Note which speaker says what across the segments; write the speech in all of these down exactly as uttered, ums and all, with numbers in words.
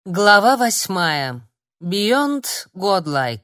Speaker 1: Глава восьмая. Beyond Godlike.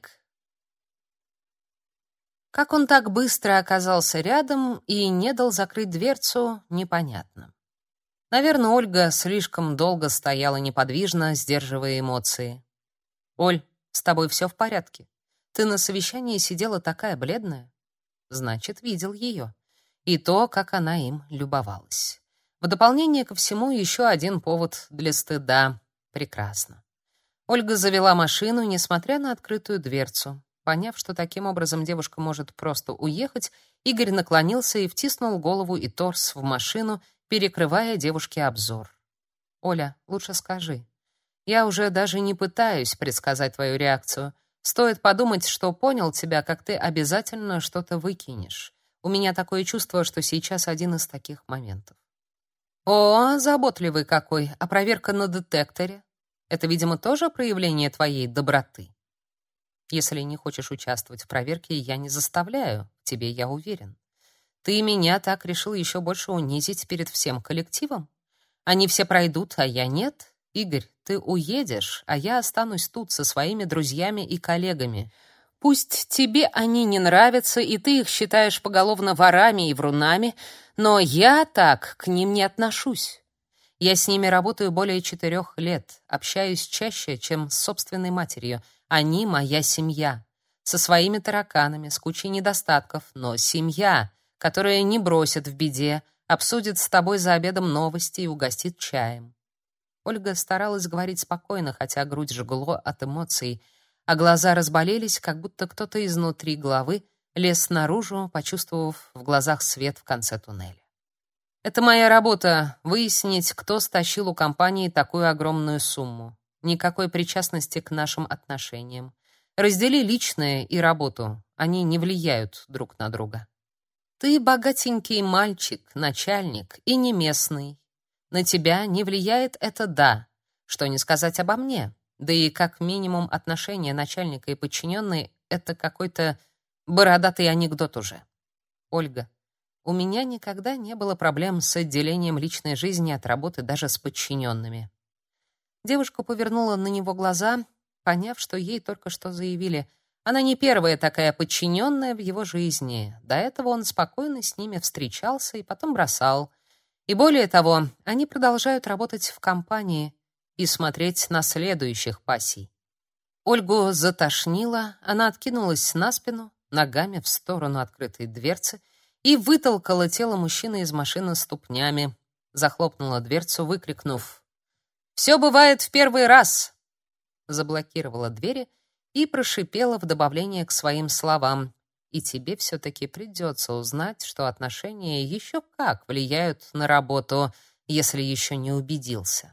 Speaker 1: Как он так быстро оказался рядом и не дал закрыть дверцу, непонятно. Наверное, Ольга слишком долго стояла неподвижно, сдерживая эмоции. «Оль, с тобой все в порядке? Ты на совещании сидела такая бледная?» Значит, видел ее. И то, как она им любовалась. В дополнение ко всему, еще один повод для стыда. Прекрасно. Ольга завела машину, несмотря на открытую дверцу. Поняв, что таким образом девушка может просто уехать, Игорь наклонился и втиснул голову и торс в машину, перекрывая девушке обзор. «Оля, лучше скажи. Я уже даже не пытаюсь предсказать твою реакцию. Стоит подумать, что понял тебя, как ты обязательно что-то выкинешь. У меня такое чувство, что сейчас один из таких моментов». «О, заботливый какой! А проверка на детекторе? Это, видимо, тоже проявление твоей доброты. Если не хочешь участвовать в проверке, я не заставляю, в тебе я уверен. Ты меня так решил еще больше унизить перед всем коллективом? Они все пройдут, а я нет? Игорь, ты уедешь, а я останусь тут со своими друзьями и коллегами. Пусть тебе они не нравятся, и ты их считаешь поголовно ворами и врунами, но я так к ним не отношусь. Я с ними работаю более четырех лет, общаюсь чаще, чем с собственной матерью. Они моя семья, со своими тараканами, с кучей недостатков, но семья, которая не бросит в беде, обсудит с тобой за обедом новости и угостит чаем. Ольга старалась говорить спокойно, хотя грудь жгло от эмоций, а глаза разболелись, как будто кто-то изнутри головы лез наружу, почувствовав в глазах свет в конце туннеля. Это моя работа — выяснить, кто стащил у компании такую огромную сумму. Никакой причастности к нашим отношениям. Раздели личное и работу. Они не влияют друг на друга. Ты богатенький мальчик, начальник и не местный. На тебя не влияет это «да». Что не сказать обо мне. Да и как минимум отношения начальника и подчиненной — это какой-то бородатый анекдот уже. Ольга, у меня никогда не было проблем с отделением личной жизни от работы даже с подчиненными. Девушка повернула на него глаза, поняв, что ей только что заявили. Она не первая такая подчиненная в его жизни. До этого он спокойно с ними встречался и потом бросал. И более того, они продолжают работать в компании и смотреть на следующих пассий. Ольгу затошнило, она откинулась на спину, ногами в сторону открытой дверцы, и вытолкала тело мужчины из машины ступнями, захлопнула дверцу, выкрикнув: «Все бывает в первый раз!» Заблокировала двери и прошипела в добавление к своим словам: «И тебе все-таки придется узнать, что отношения еще как влияют на работу, если еще не убедился».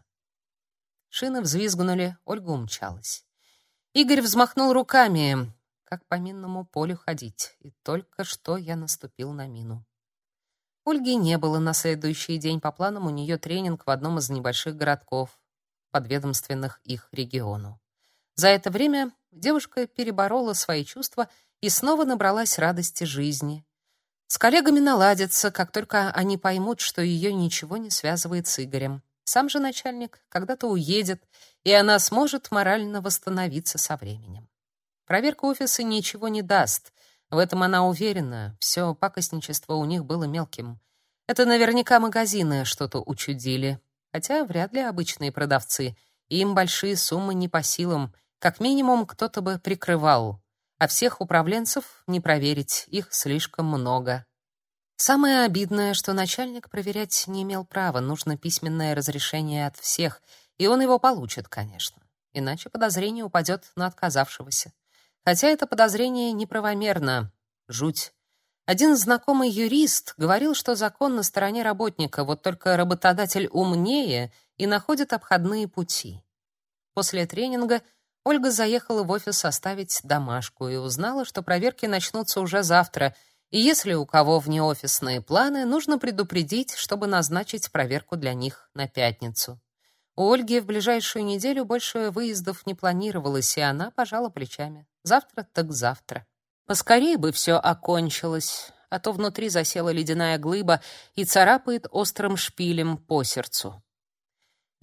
Speaker 1: Шины взвизгнули, Ольга умчалась. Игорь взмахнул руками. Как по минному полю ходить, и только что я наступил на мину. Ольги не было на следующий день, по планам у нее тренинг в одном из небольших городков, подведомственных их региону. За это время девушка переборола свои чувства и снова набралась радости жизни. С коллегами наладится, как только они поймут, что ее ничего не связывает с Игорем. Сам же начальник когда-то уедет, и она сможет морально восстановиться со временем. Проверка офиса ничего не даст. В этом она уверена. Все пакостничество у них было мелким. Это наверняка магазины что-то учудили. Хотя вряд ли обычные продавцы. Им большие суммы не по силам. Как минимум, кто-то бы прикрывал. А всех управленцев не проверить. Их слишком много. Самое обидное, что начальник проверять не имел права. Нужно письменное разрешение от всех. И он его получит, конечно. Иначе подозрение упадет на отказавшегося. Хотя это подозрение неправомерно. Жуть. Один знакомый юрист говорил, что закон на стороне работника, вот только работодатель умнее и находит обходные пути. После тренинга Ольга заехала в офис оставить домашку и узнала, что проверки начнутся уже завтра, и если у кого внеофисные планы, нужно предупредить, чтобы назначить проверку для них на пятницу. У Ольги в ближайшую неделю больше выездов не планировалось, и она пожала плечами. Завтра так завтра. Поскорее бы все окончилось, а то внутри засела ледяная глыба и царапает острым шпилем по сердцу.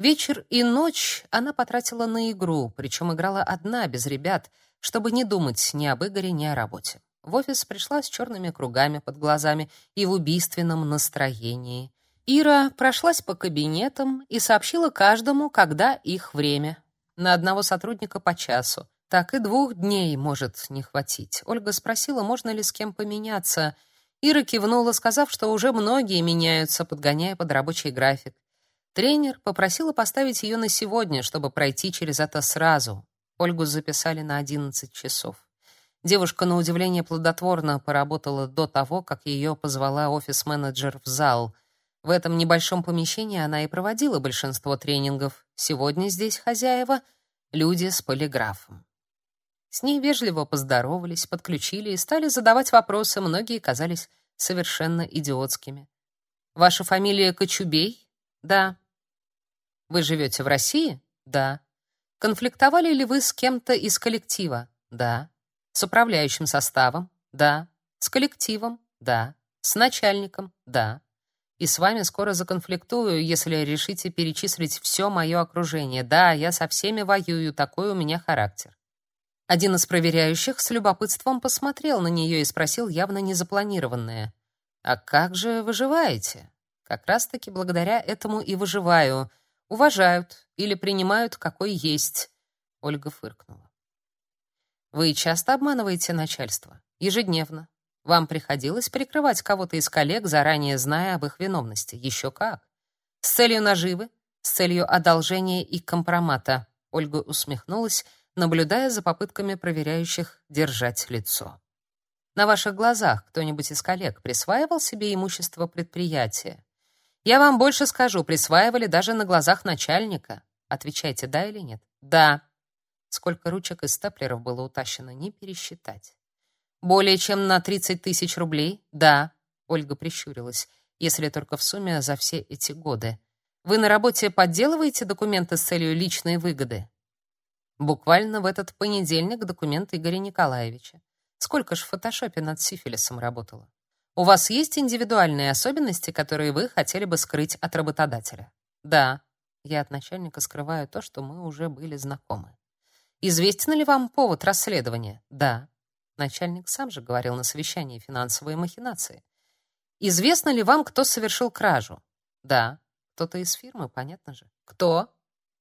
Speaker 1: Вечер и ночь она потратила на игру, причем играла одна, без ребят, чтобы не думать ни об Игоре, ни о работе. В офис пришла с черными кругами под глазами и в убийственном настроении. Ира прошлась по кабинетам и сообщила каждому, когда их время. На одного сотрудника по часу. Так и двух дней может не хватить. Ольга спросила, можно ли с кем поменяться. Ира кивнула, сказав, что уже многие меняются, подгоняя под рабочий график. Тренер попросила поставить ее на сегодня, чтобы пройти через это сразу. Ольгу записали на одиннадцать часов. Девушка, на удивление, плодотворно поработала до того, как ее позвала офис-менеджер в зал. В этом небольшом помещении она и проводила большинство тренингов. Сегодня здесь хозяева — люди с полиграфом. С ней вежливо поздоровались, подключили и стали задавать вопросы, многие казались совершенно идиотскими. «Ваша фамилия Кочубей?» «Да». «Вы живете в России?» «Да». «Конфликтовали ли вы с кем-то из коллектива?» «Да». «С управляющим составом?» «Да». «С коллективом?» «Да». «С начальником?» «Да». «И с вами скоро законфликтую, если решите перечислить все мое окружение. Да, я со всеми воюю, такой у меня характер». Один из проверяющих с любопытством посмотрел на нее и спросил явно незапланированное: «А как же выживаете?» «Как раз-таки благодаря этому и выживаю. Уважают или принимают, какой есть». Ольга фыркнула. «Вы часто обманываете начальство?» «Ежедневно. Вам приходилось прикрывать кого-то из коллег, заранее зная об их виновности?» «Еще как. С целью наживы, с целью одолжения и компромата». Ольга усмехнулась, наблюдая за попытками проверяющих держать лицо. «На ваших глазах кто-нибудь из коллег присваивал себе имущество предприятия?» «Я вам больше скажу, присваивали даже на глазах начальника». Отвечайте, да или нет. «Да». Сколько ручек и степлеров было утащено, не пересчитать. «Более чем на тридцать тысяч рублей?» «Да». Ольга прищурилась. «Если только в сумме за все эти годы. Вы на работе подделываете документы с целью личной выгоды?» Буквально в этот понедельник документ Игоря Николаевича. Сколько ж в фотошопе над сифилисом работала? У вас есть индивидуальные особенности, которые вы хотели бы скрыть от работодателя? Да. Я от начальника скрываю то, что мы уже были знакомы. Известен ли вам повод расследования? Да. Начальник сам же говорил на совещании финансовые махинации. Известно ли вам, кто совершил кражу? Да. Кто-то из фирмы, понятно же. Кто?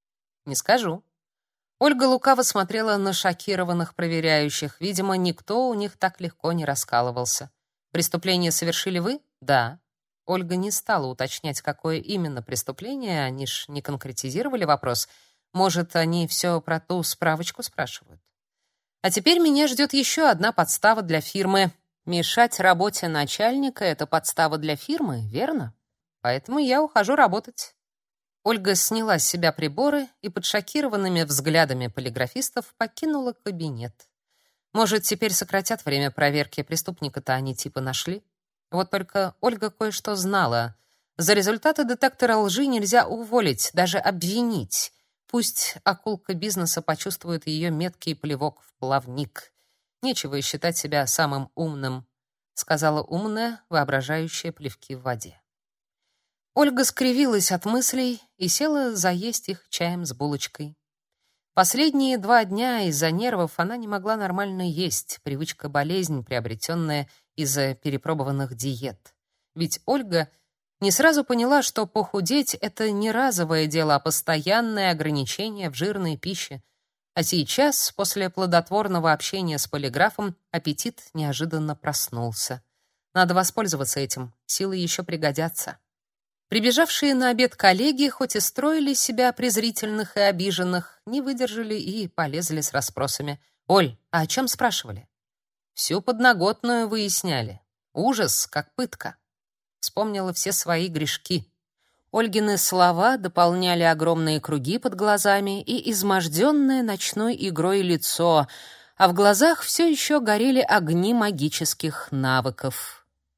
Speaker 1: Не скажу. Ольга лукаво смотрела на шокированных проверяющих. Видимо, никто у них так легко не раскалывался. «Преступление совершили вы?» «Да». Ольга не стала уточнять, какое именно преступление, они ж не конкретизировали вопрос. Может, они все про ту справочку спрашивают. «А теперь меня ждет еще одна подстава для фирмы. Мешать работе начальника — это подстава для фирмы, верно? Поэтому я ухожу работать». Ольга сняла с себя приборы и под шокированными взглядами полиграфистов покинула кабинет. Может, теперь сократят время проверки, преступника-то они типа нашли? Вот только Ольга кое-что знала. За результаты детектора лжи нельзя уволить, даже обвинить. Пусть акулка бизнеса почувствует ее меткий плевок в плавник. Нечего и считать себя самым умным, сказала умная, воображающая плевки в воде. Ольга скривилась от мыслей и села заесть их чаем с булочкой. Последние два дня из-за нервов она не могла нормально есть, привычка-болезнь, приобретенная из-за перепробованных диет. Ведь Ольга не сразу поняла, что похудеть — это не разовое дело, а постоянное ограничение в жирной пище. А сейчас, после плодотворного общения с полиграфом, аппетит неожиданно проснулся. Надо воспользоваться этим, силы еще пригодятся. Прибежавшие на обед коллеги, хоть и строили себя презрительных и обиженных, не выдержали и полезли с расспросами. «Оль, а о чем спрашивали?» «Всю подноготную выясняли. Ужас, как пытка». Вспомнила все свои грешки. Ольгины слова дополняли огромные круги под глазами и изможденное ночной игрой лицо, а в глазах все еще горели огни магических навыков.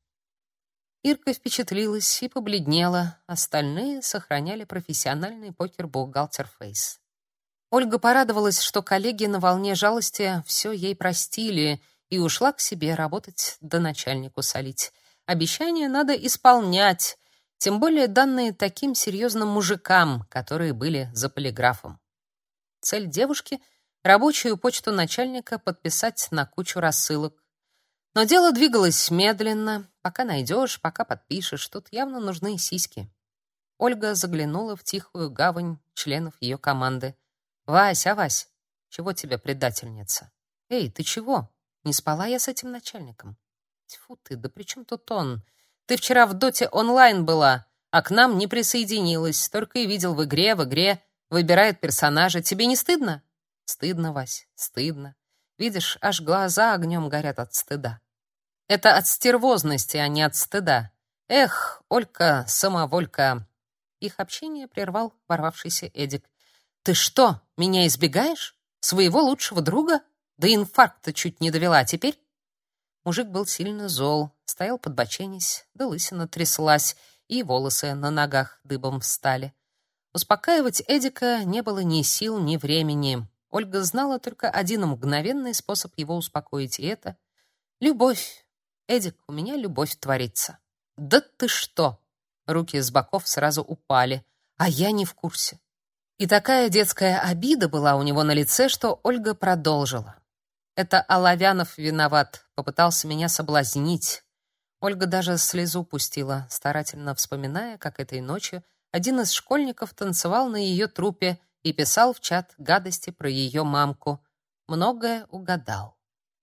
Speaker 1: Ирка впечатлилась и побледнела, остальные сохраняли профессиональный покер-бухгалтер-фейс. Ольга порадовалась, что коллеги на волне жалости все ей простили, и ушла к себе работать да начальнику солить. Обещания надо исполнять, тем более данные таким серьезным мужикам, которые были за полиграфом. Цель девушки — рабочую почту начальника подписать на кучу рассылок. Но дело двигалось медленно. Пока найдешь, пока подпишешь, тут явно нужны сиськи. Ольга заглянула в тихую гавань членов ее команды. «Вась, а Вась, чего тебе, предательница? Эй, ты чего? Не спала я с этим начальником?» «Тьфу ты, да при чем тут он? Ты вчера в доте онлайн была, а к нам не присоединилась, только и видел в игре, в игре, выбирает персонажа. Тебе не стыдно?» «Стыдно, Вась, стыдно. Видишь, аж глаза огнем горят от стыда. Это от стервозности, а не от стыда. Эх, Олька, самоволька». Их общение прервал ворвавшийся Эдик. «Ты что, меня избегаешь? Своего лучшего друга? Да инфаркта чуть не довела, а теперь?» Мужик был сильно зол, стоял подбоченясь, да лысина тряслась, и волосы на ногах дыбом встали. Успокаивать Эдика не было ни сил, ни времени. Ольга знала только один мгновенный способ его успокоить, и это — любовь. «Эдик, у меня любовь творится». «Да ты что!» Руки с боков сразу упали. «А я не в курсе». И такая детская обида была у него на лице, что Ольга продолжила. «Это Оловянов виноват, попытался меня соблазнить». Ольга даже слезу пустила, старательно вспоминая, как этой ночью один из школьников танцевал на ее трупе и писал в чат гадости про ее мамку. Многое угадал.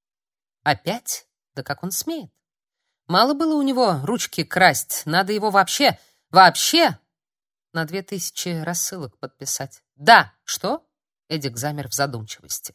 Speaker 1: Опять? Да как он смеет? Мало было у него ручки красть, надо его вообще, вообще на две тысячи рассылок подписать. Да, что? Эдик замер в задумчивости.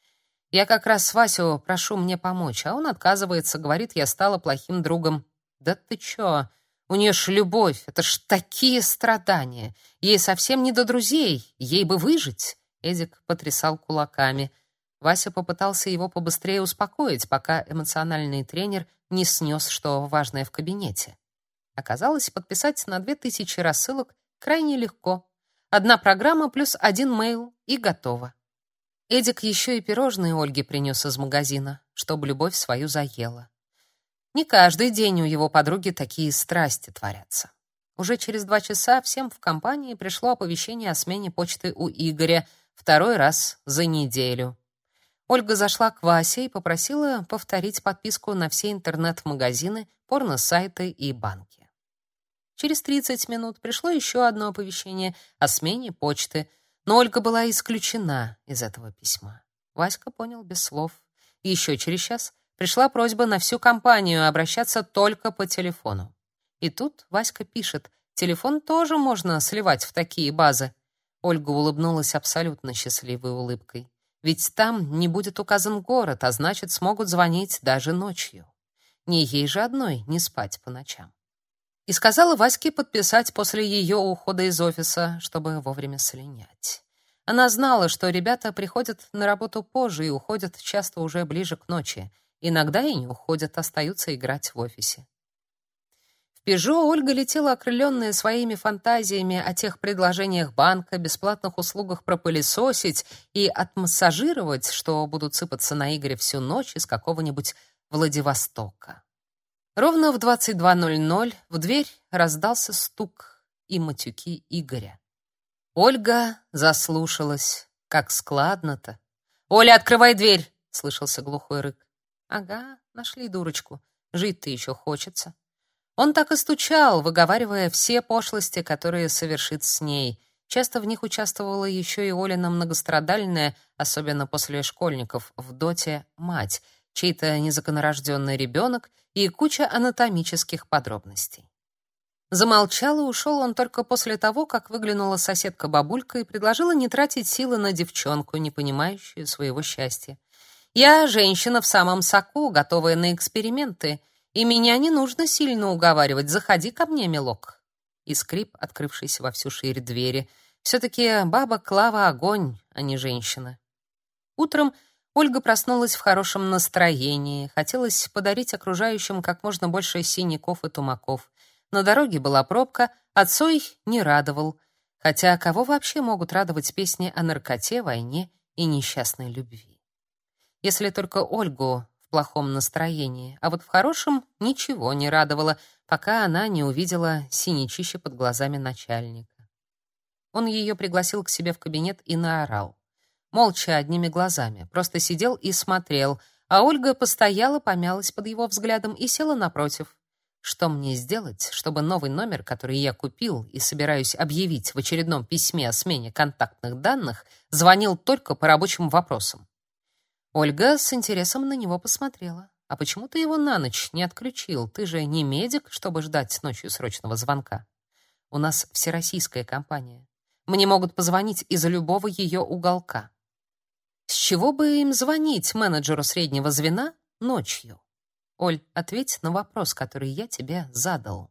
Speaker 1: Я как раз Васю прошу мне помочь, а он отказывается, говорит, я стала плохим другом. Да ты чё? У нее ж любовь, это ж такие страдания. Ей совсем не до друзей, ей бы выжить. Эдик потрясал кулаками. Вася попытался его побыстрее успокоить, пока эмоциональный тренер не снес, что важное в кабинете. Оказалось, подписать на две тысячи рассылок крайне легко. Одна программа плюс один мейл и готово. Эдик еще и пирожные Ольге принес из магазина, чтобы любовь свою заела. Не каждый день у его подруги такие страсти творятся. Уже через два часа всем в компании пришло оповещение о смене почты у Игоря, второй раз за неделю. Ольга зашла к Васе и попросила повторить подписку на все интернет-магазины, порно-сайты и банки. Через тридцать минут пришло еще одно оповещение о смене почты, но Ольга была исключена из этого письма. Васька понял без слов. И еще через час пришла просьба на всю компанию обращаться только по телефону. И тут Васька пишет: телефон тоже можно сливать в такие базы. Ольга улыбнулась абсолютно счастливой улыбкой. Ведь там не будет указан город, а значит, смогут звонить даже ночью. Не ей же одной не спать по ночам. И сказала Ваське подписать после ее ухода из офиса, чтобы вовремя слинять. Она знала, что ребята приходят на работу позже и уходят часто уже ближе к ночи. Иногда и не уходят, остаются играть в офисе. В «Пежо» Ольга летела, окрыленная своими фантазиями о тех предложениях банка, бесплатных услугах пропылесосить и отмассажировать, что будут сыпаться на Игоря всю ночь из какого-нибудь Владивостока. Ровно в двадцать два ноль ноль в дверь раздался стук и матюки Игоря. Ольга заслушалась. Как складно-то. «Оля, открывай дверь!» — слышался глухой рык. «Ага, нашли дурочку. Жить-то еще хочется». Он так и стучал, выговаривая все пошлости, которые совершит с ней. Часто в них участвовала еще и Олина многострадальная, особенно после школьников, в доте мать, чей-то незаконнорожденный ребенок и куча анатомических подробностей. Замолчал и ушел он только после того, как выглянула соседка-бабулька и предложила не тратить силы на девчонку, не понимающую своего счастья. «Я женщина в самом соку, готовая на эксперименты, и меня не нужно сильно уговаривать. Заходи ко мне, милок». И скрип, открывшийся во всю ширь двери. Все-таки баба Клава — огонь, а не женщина. Утром Ольга проснулась в хорошем настроении. Хотелось подарить окружающим как можно больше синяков и тумаков. На дороге была пробка, а Цой не радовал. Хотя кого вообще могут радовать песни о наркоте, войне и несчастной любви? Если только Ольгу в плохом настроении, а вот в хорошем ничего не радовало. пока она не увидела синячище под глазами начальника. Он ее пригласил к себе в кабинет и наорал. Молча, одними глазами, просто сидел и смотрел, а Ольга постояла, помялась под его взглядом и села напротив. Что мне сделать, чтобы новый номер, который я купил и собираюсь объявить в очередном письме о смене контактных данных, звонил только по рабочим вопросам? Ольга с интересом на него посмотрела. «А почему ты его на ночь не отключил? Ты же не медик, чтобы ждать ночью срочного звонка. У нас всероссийская компания. Мне могут позвонить из любого ее уголка. С чего бы им звонить менеджеру среднего звена ночью? Оль, ответь на вопрос, который я тебе задал».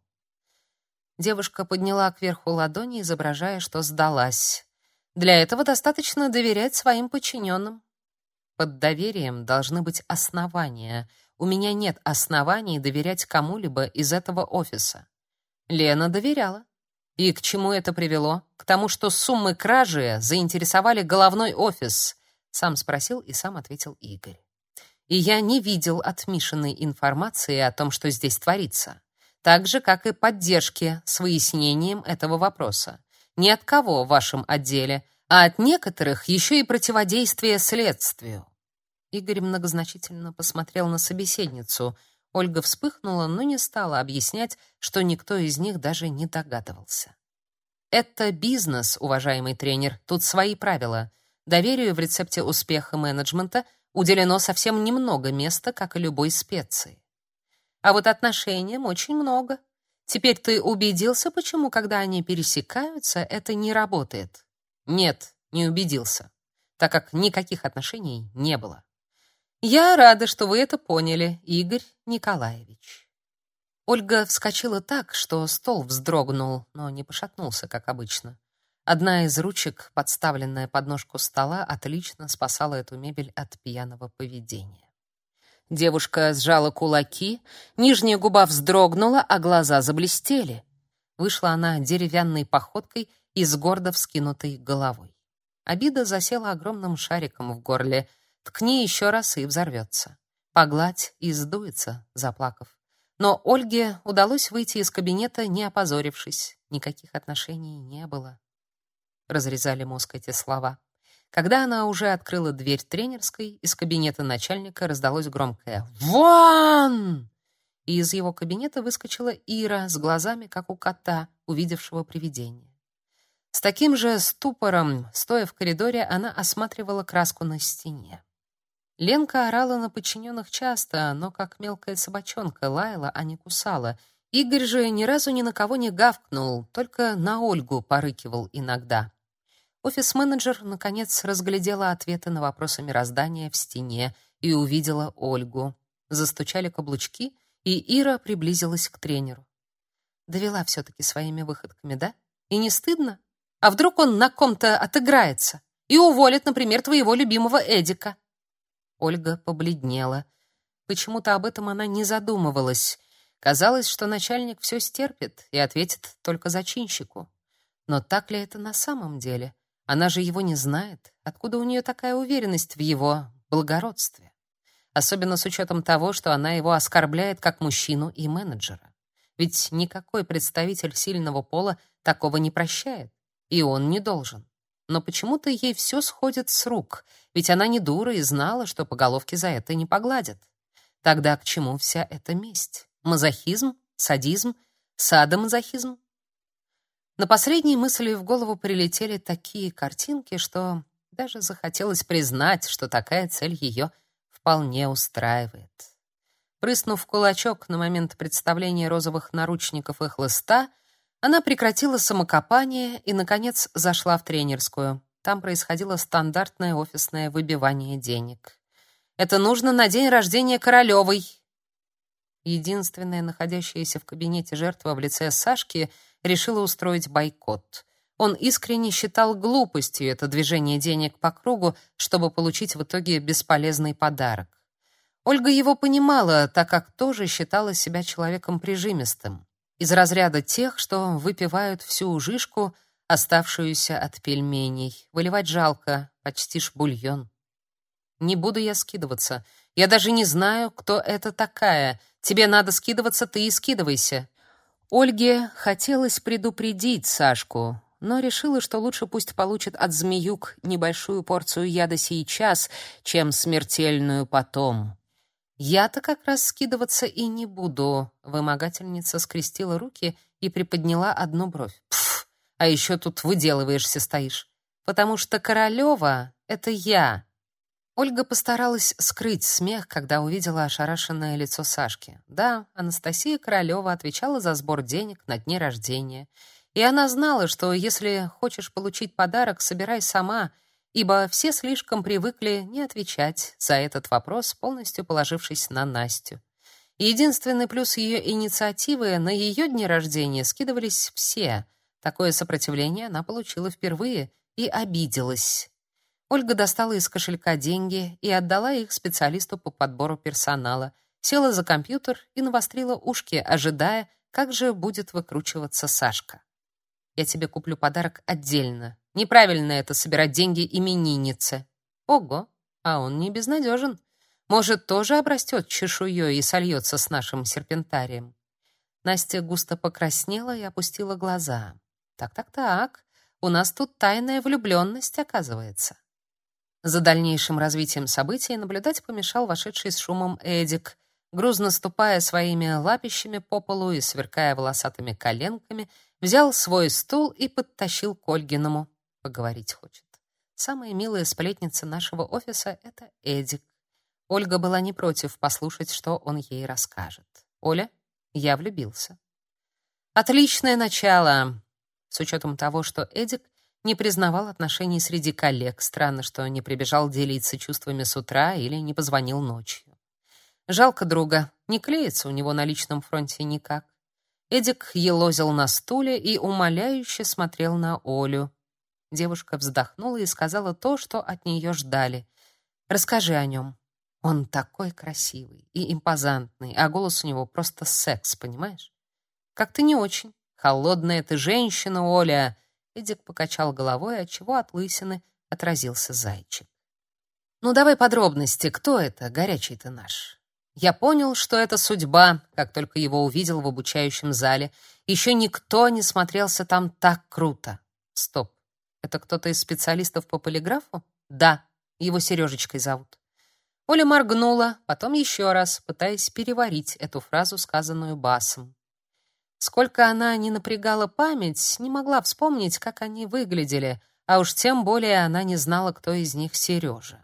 Speaker 1: Девушка подняла кверху ладони, изображая, что сдалась. Для этого достаточно доверять своим подчиненным. Под доверием должны быть основания. У меня нет оснований доверять кому-либо из этого офиса. Лена доверяла. И к чему это привело? К тому, что суммы кражи заинтересовали головной офис. Сам спросил и сам ответил Игорь. И я не видел от Мишиной информации о том, что здесь творится. Так же, как и поддержки с выяснением этого вопроса. Ни от кого в вашем отделе, а от некоторых еще и противодействие следствию. Игорь многозначительно посмотрел на собеседницу. Ольга вспыхнула, но не стала объяснять, что никто из них даже не догадывался. Это бизнес, уважаемый тренер, тут свои правила. Доверию в рецепте успеха менеджмента уделено совсем немного места, как и любой специи. А вот отношениям очень много. Теперь ты убедился, почему, когда они пересекаются, это не работает? Нет, не убедился, так как никаких отношений не было. Я рада, что вы это поняли, Игорь Николаевич. Ольга вскочила так, что стол вздрогнул, но не пошатнулся, как обычно. Одна из ручек, подставленная под ножку стола, отлично спасала эту мебель от пьяного поведения. Девушка сжала кулаки, нижняя губа вздрогнула, а глаза заблестели. Вышла она деревянной походкой и с гордо вскинутой головой. Обида засела огромным шариком в горле. Ткни еще раз и взорвется. Погладь и сдуется, заплакав. Но Ольге удалось выйти из кабинета, не опозорившись. Никаких отношений не было. Разрезали мозг эти слова. Когда она уже открыла дверь тренерской, из кабинета начальника раздалось громкое «Вон!». И из его кабинета выскочила Ира с глазами, как у кота, увидевшего привидение. С таким же ступором, стоя в коридоре, она осматривала краску на стене. Ленка орала на подчиненных часто, но как мелкая собачонка лаяла, а не кусала. Игорь же ни разу ни на кого не гавкнул, только на Ольгу порыкивал иногда. Офис-менеджер, наконец, разглядела ответы на вопросы мироздания в стене и увидела Ольгу. Застучали каблучки, и Ира приблизилась к тренеру. Довела все-таки своими выходками, да? И не стыдно? А вдруг он на ком-то отыграется и уволит, например, твоего любимого Эдика? Ольга побледнела. Почему-то об этом она не задумывалась. Казалось, что начальник все стерпит и ответит только зачинщику. Но так ли это на самом деле? Она же его не знает. Откуда у нее такая уверенность в его благородстве? Особенно с учетом того, что она его оскорбляет как мужчину и менеджера. Ведь никакой представитель сильного пола такого не прощает, и он не должен. Но почему-то ей все сходит с рук, ведь она не дура и знала, что по головке за это не погладят. Тогда к чему вся эта месть? Мазохизм? Садизм? Садомазохизм? На последней мысли в голову прилетели такие картинки, что даже захотелось признать, что такая цель ее вполне устраивает. Прыснув кулачок на момент представления розовых наручников и хлыста, она прекратила самокопание и, наконец, зашла в тренерскую. Там происходило стандартное офисное выбивание денег. «Это нужно на день рождения Королевой!» Единственная находящаяся в кабинете жертва в лице Сашки решила устроить бойкот. Он искренне считал глупостью это движение денег по кругу, чтобы получить в итоге бесполезный подарок. Ольга его понимала, так как тоже считала себя человеком прижимистым, из разряда тех, что выпивают всю жижку, оставшуюся от пельменей. Выливать жалко, почти ж бульон. «Не буду я скидываться. Я даже не знаю, кто это такая. Тебе надо скидываться, ты и скидывайся». Ольге хотелось предупредить Сашку, но решила, что лучше пусть получит от змеюк небольшую порцию яда сейчас, чем смертельную потом. «Я-то как раз скидываться и не буду», — вымогательница скрестила руки и приподняла одну бровь. «Пф, а еще тут выделываешься стоишь. Потому что Королева — это я». Ольга постаралась скрыть смех, когда увидела ошарашенное лицо Сашки. Да, Анастасия Королева отвечала за сбор денег на дне рождения. И она знала, что если хочешь получить подарок, собирай сама, ибо все слишком привыкли не отвечать за этот вопрос, полностью положившись на Настю. Единственный плюс ее инициативы — на ее дне рождения скидывались все. Такое сопротивление она получила впервые и обиделась. Ольга достала из кошелька деньги и отдала их специалисту по подбору персонала, села за компьютер и навострила ушки, ожидая, как же будет выкручиваться Сашка. «Я тебе куплю подарок отдельно. Неправильно это собирать деньги имениннице». Ого, а он не безнадежен. Может, тоже обрастет чешуей и сольется с нашим серпентарием. Настя густо покраснела и опустила глаза. Так-так-так, у нас тут тайная влюбленность, оказывается. За дальнейшим развитием событий наблюдать помешал вошедший с шумом Эдик. Грузно ступая своими лапищами по полу и сверкая волосатыми коленками, взял свой стул и подтащил к Ольгиному. Поговорить хочет. Самая милая сплетница нашего офиса — это Эдик. Ольга была не против послушать, что он ей расскажет. «Оля, я влюбился». Отличное начало. С учетом того, что Эдик не признавал отношений среди коллег, странно, что не прибежал делиться чувствами с утра или не позвонил ночью. Жалко друга, не клеится у него на личном фронте никак. Эдик елозил на стуле и умоляюще смотрел на Олю. Девушка вздохнула и сказала то, что от нее ждали. «Расскажи о нем. Он такой красивый и импозантный, а голос у него просто секс, понимаешь? Как-то не очень. Холодная ты женщина, Оля». Эдик покачал головой, отчего от лысины отразился зайчик. «Ну давай подробности. Кто это, горячий-то наш?» Я понял, что это судьба, как только его увидел в обучающем зале. Еще никто не смотрелся там так круто. Стоп. Это кто-то из специалистов по полиграфу? Да, его Сережечкой зовут. Оля моргнула, потом еще раз, пытаясь переварить эту фразу, сказанную басом. Сколько она ни напрягала память, не могла вспомнить, как они выглядели, а уж тем более она не знала, кто из них Сережа.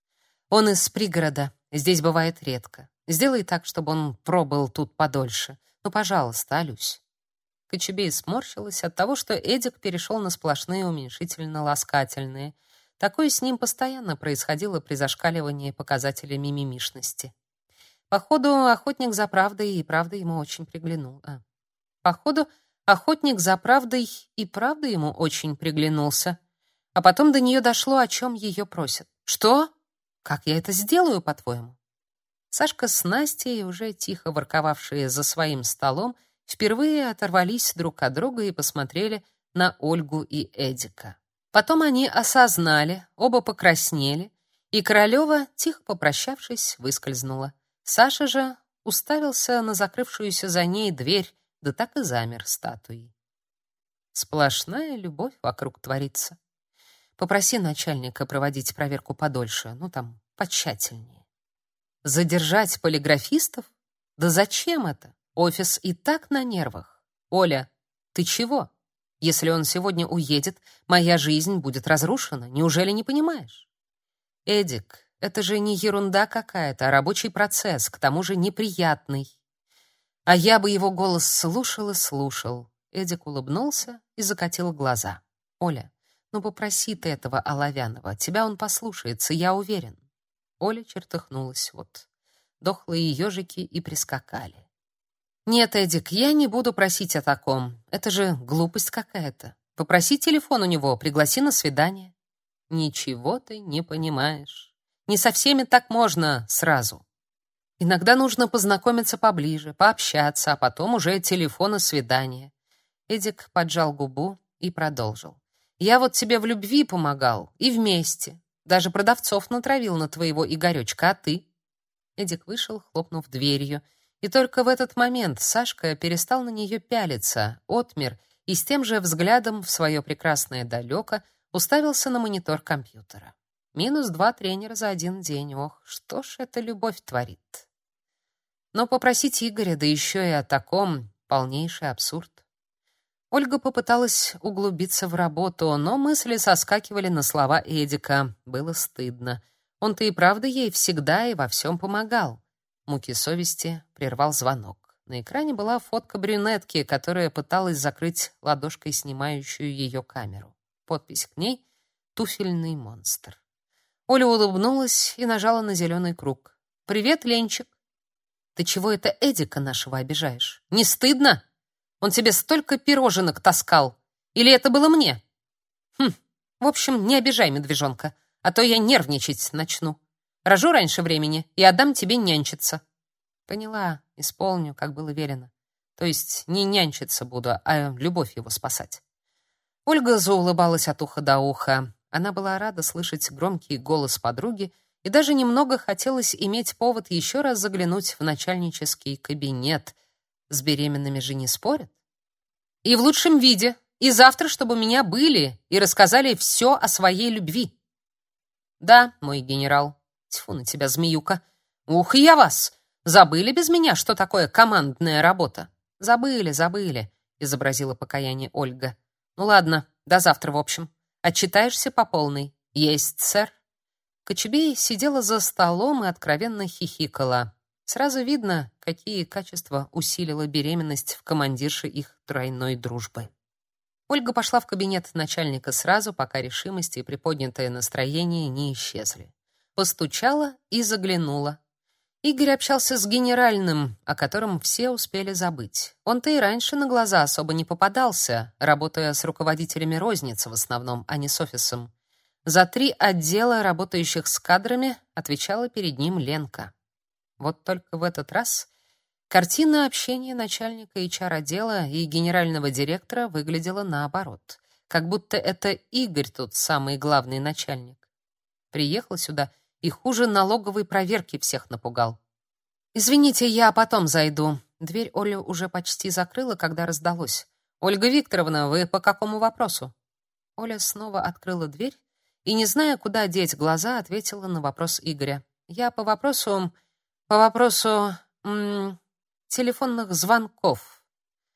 Speaker 1: Он из пригорода, здесь бывает редко. Сделай так, чтобы он пробыл тут подольше. Ну, пожалуйста, Алюсь. Кочубей сморщилась от того, что Эдик перешел на сплошные уменьшительно-ласкательные. Такое с ним постоянно происходило при зашкаливании показателей мимимишности. Походу, охотник за правдой и правда ему очень приглянулся. Походу, охотник за правдой и правда ему очень приглянулся. А потом до нее дошло, о чем ее просят. «Что? Как я это сделаю, по-твоему?» Сашка с Настей, уже тихо ворковавшие за своим столом, впервые оторвались друг от друга и посмотрели на Ольгу и Эдика. Потом они осознали, оба покраснели, и Королева, тихо попрощавшись, выскользнула. Саша же уставился на закрывшуюся за ней дверь, да так и замер статуей. Сплошная любовь вокруг творится. Попроси начальника проводить проверку подольше, ну там, потщательнее. Задержать полиграфистов? Да зачем это? Офис и так на нервах. Оля, ты чего? Если он сегодня уедет, моя жизнь будет разрушена. Неужели не понимаешь? Эдик, это же не ерунда какая-то, а рабочий процесс, к тому же неприятный. А я бы его голос слушал и слушал. Эдик улыбнулся и закатил глаза. Оля, ну попроси ты этого Оловянова, тебя он послушается, я уверен. Оля чертыхнулась, вот. Дохлые ежики и прискакали. «Нет, Эдик, я не буду просить о таком. Это же глупость какая-то. Попроси телефон у него, пригласи на свидание». «Ничего ты не понимаешь. Не со всеми так можно сразу. Иногда нужно познакомиться поближе, пообщаться, а потом уже телефон и свидание». Эдик поджал губу и продолжил. «Я вот тебе в любви помогал, и вместе. Даже продавцов натравил на твоего Игорёчка, а ты?» Эдик вышел, хлопнув дверью, И только в этот момент Сашка перестал на нее пялиться, отмер и с тем же взглядом в свое прекрасное далеко уставился на монитор компьютера. Минус два тренера за один день. Ох, что ж эта любовь творит. Но попросить Игоря, да еще и о таком, полнейший абсурд. Ольга попыталась углубиться в работу, но мысли соскакивали на слова Эдика. Было стыдно. Он-то и правда ей всегда и во всем помогал. Муки совести прервал звонок. На экране была фотка брюнетки, которая пыталась закрыть ладошкой снимающую ее камеру. Подпись к ней «Туфельный монстр». Оля улыбнулась и нажала на зеленый круг. «Привет, Ленчик». «Ты чего это Эдика нашего обижаешь? Не стыдно? Он тебе столько пироженок таскал. Или это было мне?» «Хм, в общем, не обижай медвежонка, а то я нервничать начну. Рожу раньше времени и отдам тебе нянчиться». «Поняла, исполню, как было велено. То есть не нянчиться буду, а любовь его спасать». Ольга заулыбалась от уха до уха. Она была рада слышать громкий голос подруги, и даже немного хотелось иметь повод еще раз заглянуть в начальнический кабинет. С беременными же не спорят. «И в лучшем виде. И завтра, чтобы у меня были и рассказали все о своей любви». «Да, мой генерал». «Тьфу на тебя, змеюка». «Ух, я вас! Забыли без меня, что такое командная работа?» «Забыли, забыли», — изобразила покаяние Ольга. «Ну ладно, до завтра, в общем. Отчитаешься по полной». «Есть, сэр». Кочубей сидела за столом и откровенно хихикала. Сразу видно, какие качества усилила беременность в командирше их тройной дружбы. Ольга пошла в кабинет начальника сразу, пока решимость и приподнятое настроение не исчезли. Постучала и заглянула. Игорь общался с генеральным, о котором все успели забыть. Он-то и раньше на глаза особо не попадался, работая с руководителями розницы в основном, а не с офисом. За три отдела, работающих с кадрами, отвечала перед ним Ленка. Вот только в этот раз картина общения начальника эйч ар-отдела и генерального директора выглядела наоборот. Как будто это Игорь тут самый главный начальник. Приехал сюда и хуже налоговой проверки всех напугал. «Извините, я потом зайду». Дверь Оля уже почти закрыла, когда раздалось. «Ольга Викторовна, вы по какому вопросу?» Оля снова открыла дверь и, не зная, куда деть глаза, ответила на вопрос Игоря. «Я по вопросу... по вопросу... М- телефонных звонков».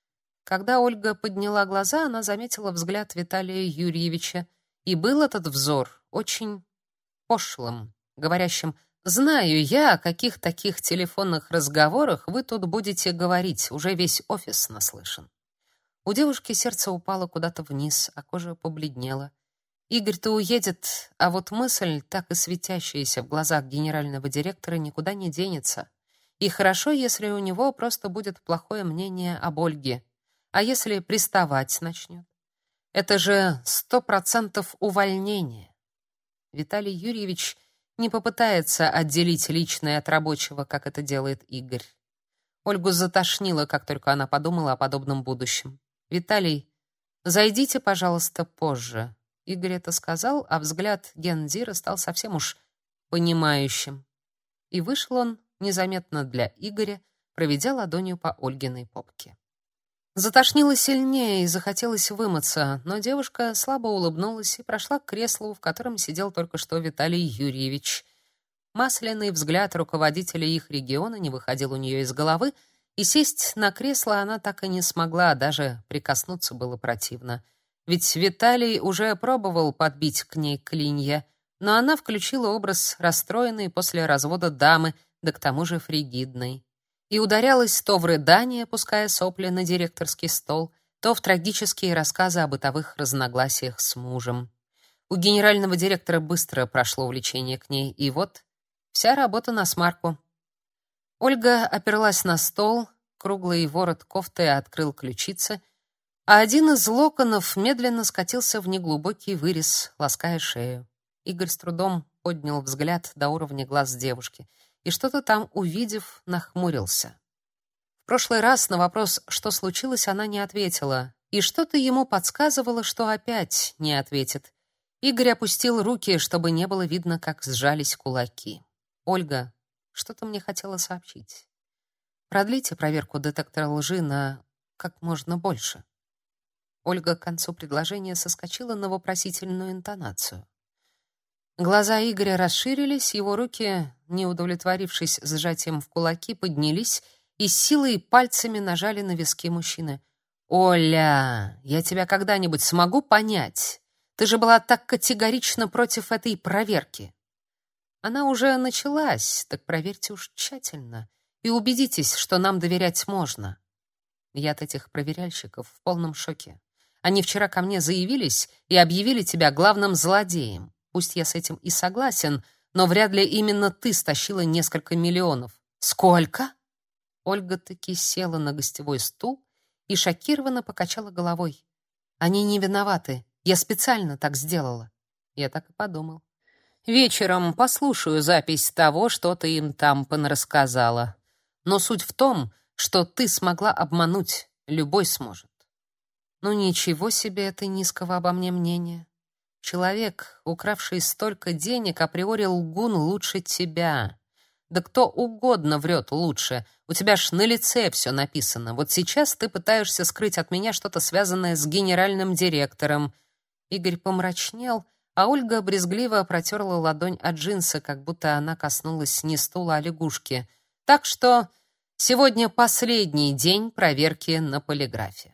Speaker 1: Когда Ольга подняла глаза, она заметила взгляд Виталия Юрьевича, и был этот взор очень пошлым, говорящим: «Знаю я, о каких таких телефонных разговорах вы тут будете говорить, уже весь офис наслышан». У девушки сердце упало куда-то вниз, а кожа побледнела. Игорь-то уедет, а вот мысль, так и светящаяся в глазах генерального директора, никуда не денется. И хорошо, если у него просто будет плохое мнение об Ольге. А если приставать начнет? Это же сто процентов увольнение. Виталий Юрьевич не попытается отделить личное от рабочего, как это делает Игорь. Ольгу затошнило, как только она подумала о подобном будущем. «Виталий, зайдите, пожалуйста, позже». Игорь это сказал, а взгляд гендира стал совсем уж понимающим. И вышел он незаметно для Игоря, проведя ладонью по Ольгиной попке. Затошнило сильнее и захотелось вымыться, но девушка слабо улыбнулась и прошла к креслу, в котором сидел только что Виталий Юрьевич. Масляный взгляд руководителя их региона не выходил у нее из головы, и сесть на кресло она так и не смогла, даже прикоснуться было противно. Ведь Виталий уже пробовал подбить к ней клинья, но она включила образ расстроенной после развода дамы, да к тому же фригидной. И ударялась то в рыдание, пуская сопли на директорский стол, то в трагические рассказы о бытовых разногласиях с мужем. У генерального директора быстро прошло влечение к ней, и вот вся работа насмарку. Ольга оперлась на стол, круглый ворот кофты открыл ключицы, а один из локонов медленно скатился в неглубокий вырез, лаская шею. Игорь с трудом поднял взгляд до уровня глаз девушки и, что-то там увидев, нахмурился. В прошлый раз на вопрос, что случилось, она не ответила, и что-то ему подсказывало, что опять не ответит. Игорь опустил руки, чтобы не было видно, как сжались кулаки. «Ольга, что-то мне хотела сообщить». Продлите проверку детектора лжи на как можно больше. Ольга к концу предложения соскочила на вопросительную интонацию. Глаза Игоря расширились, его руки, не удовлетворившись сжатием в кулаки, поднялись и с силой пальцами нажали на виски мужчины. «Оля, я тебя когда-нибудь смогу понять? Ты же была так категорично против этой проверки». «Она уже началась, так проверьте уж тщательно и убедитесь, что нам доверять можно». Я от этих проверяльщиков в полном шоке. Они вчера ко мне заявились и объявили тебя главным злодеем. Пусть я с этим и согласен, но вряд ли именно ты стащила несколько миллионов. Сколько? Ольга таки села на гостевой стул и шокированно покачала головой. Они не виноваты. Я специально так сделала. Я так и подумал. Вечером послушаю запись того, что ты им там понарассказала. Но суть в том, что ты смогла обмануть, любой сможет. Ну ничего себе это низкого обо мне мнения. Человек, укравший столько денег, априори лгун лучше тебя. Да кто угодно врет лучше. У тебя ж на лице все написано. Вот сейчас ты пытаешься скрыть от меня что-то связанное с генеральным директором. Игорь помрачнел, а Ольга брезгливо протерла ладонь от джинса, как будто она коснулась не стула, а лягушки. Так что сегодня последний день проверки на полиграфе.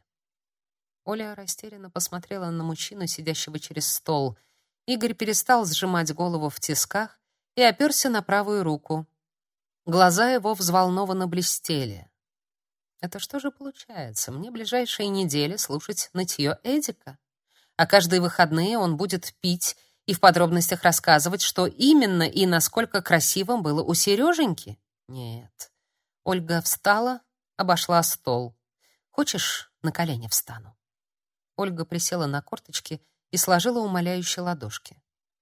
Speaker 1: Оля растерянно посмотрела на мужчину, сидящего через стол. Игорь перестал сжимать голову в тисках и оперся на правую руку. Глаза его взволнованно блестели. Это что же получается? Мне ближайшие недели слушать нытье Эдика? А каждые выходные он будет пить и в подробностях рассказывать, что именно и насколько красивым было у Сереженьки? Нет. Ольга встала, обошла стол. Хочешь, на колени встану? Ольга присела на корточки и сложила умоляющие ладошки.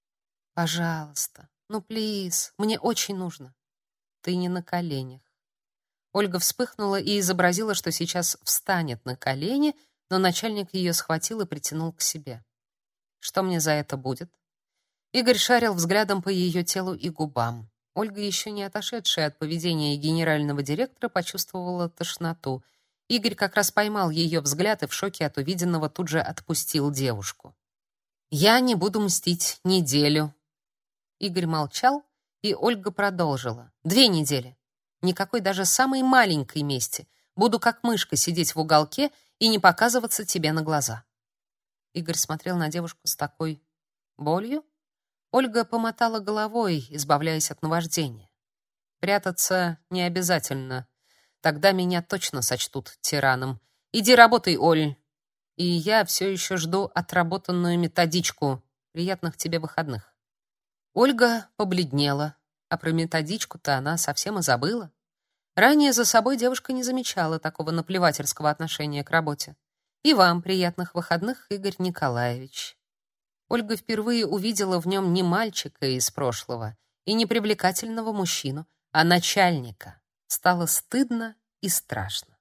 Speaker 1: Пожалуйста, ну плиз, мне очень нужно. Ты не на коленях. Ольга вспыхнула и изобразила, что сейчас встанет на колени, но начальник ее схватил и притянул к себе. Что мне за это будет? Игорь шарил взглядом по ее телу и губам. Ольга, еще не отошедшая от поведения генерального директора, почувствовала тошноту. Игорь как раз поймал ее взгляд и в шоке от увиденного тут же отпустил девушку. «Я не буду мстить неделю». Игорь молчал, и Ольга продолжила. «Две недели. Никакой даже самой маленькой мести. Буду как мышка сидеть в уголке и не показываться тебе на глаза». Игорь смотрел на девушку с такой болью. Ольга помотала головой, избавляясь от наваждения. «Прятаться не обязательно. Тогда меня точно сочтут тираном. Иди работай, Оль. И я все еще жду отработанную методичку. Приятных тебе выходных». Ольга побледнела, а про методичку-то она совсем и забыла. Ранее за собой девушка не замечала такого наплевательского отношения к работе. И вам приятных выходных, Игорь Николаевич. Ольга впервые увидела в нем не мальчика из прошлого и не привлекательного мужчину, а начальника. Стало стыдно и страшно.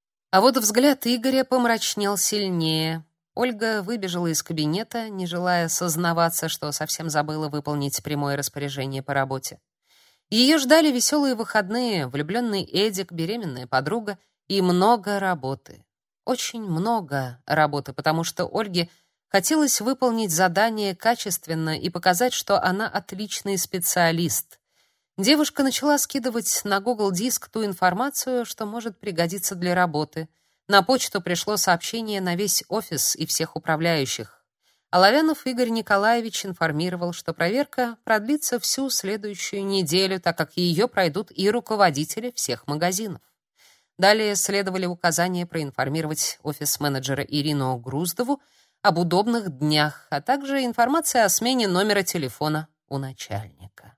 Speaker 1: А вот взгляд Игоря помрачнел сильнее. Ольга выбежала из кабинета, не желая сознаваться, что совсем забыла выполнить прямое распоряжение по работе. Ее ждали веселые выходные, влюбленный Эдик, беременная подруга и много работы. Очень много работы, потому что Ольге хотелось выполнить задание качественно и показать, что она отличный специалист. Девушка начала скидывать на Google Диск ту информацию, что может пригодиться для работы. На почту пришло сообщение на весь офис и всех управляющих. Оловянов Игорь Николаевич информировал, что проверка продлится всю следующую неделю, так как ее пройдут и руководители всех магазинов. Далее следовали указания проинформировать офис-менеджера Ирину Груздову об удобных днях, а также информация о смене номера телефона у начальника.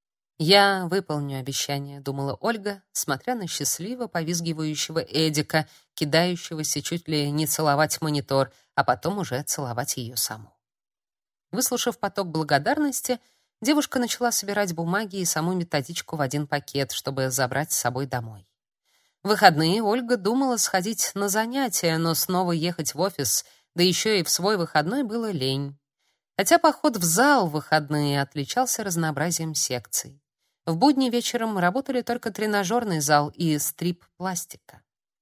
Speaker 1: «Я выполню обещание», — думала Ольга, смотря на счастливо повизгивающего Эдика, кидающегося чуть ли не целовать монитор, а потом уже целовать ее саму. Выслушав поток благодарности, девушка начала собирать бумаги и саму методичку в один пакет, чтобы забрать с собой домой. В выходные Ольга думала сходить на занятия, но снова ехать в офис, да еще и в свой выходной, было лень. Хотя поход в зал в выходные отличался разнообразием секций. В будни вечером работали только тренажерный зал и стрип-пластика.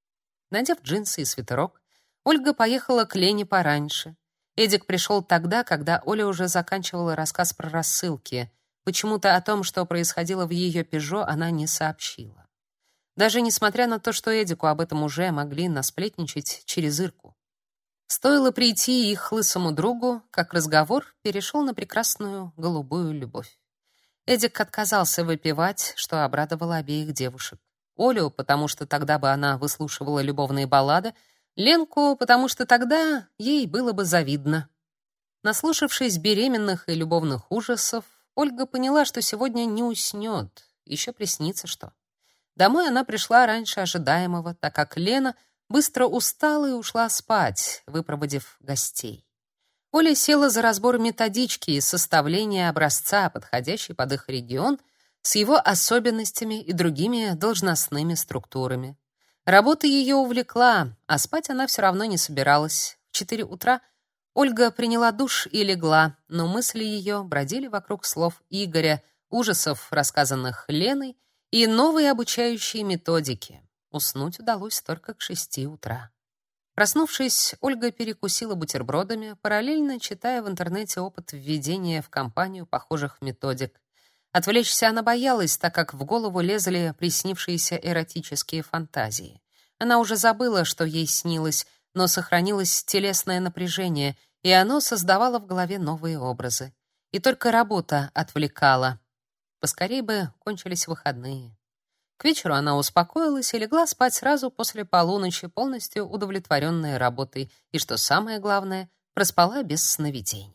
Speaker 1: Надев джинсы и свитерок, Ольга поехала к Лене пораньше. Эдик пришел тогда, когда Оля уже заканчивала рассказ про рассылки. Почему-то о том, что происходило в ее «Пежо», она не сообщила. Даже несмотря на то, что Эдику об этом уже могли насплетничать через Ирку. Стоило прийти их лысому другу, как разговор перешел на прекрасную голубую любовь. Эдик отказался выпивать, что обрадовало обеих девушек. Олю, потому что тогда бы она выслушивала любовные баллады, Ленку, потому что тогда ей было бы завидно. Наслушавшись беременных и любовных ужасов, Ольга поняла, что сегодня не уснет, еще приснится что. Домой она пришла раньше ожидаемого, так как Лена быстро устала и ушла спать, выпроводив гостей. Оля села за разбор методички и составление образца, подходящей под их регион, с его особенностями и другими должностными структурами. Работа ее увлекла, а спать она все равно не собиралась. В четыре утра Ольга приняла душ и легла, но мысли ее бродили вокруг слов Игоря, ужасов, рассказанных Леной, и новой обучающей методики. Уснуть удалось только к шести утра. Проснувшись, Ольга перекусила бутербродами, параллельно читая в интернете опыт введения в компанию похожих методик. Отвлечься она боялась, так как в голову лезли приснившиеся эротические фантазии. Она уже забыла, что ей снилось, но сохранилось телесное напряжение, и оно создавало в голове новые образы. И только работа отвлекала. Поскорей бы кончились выходные. К вечеру она успокоилась и легла спать сразу после полуночи, полностью удовлетворенная работой, и, что самое главное, проспала без сновидений.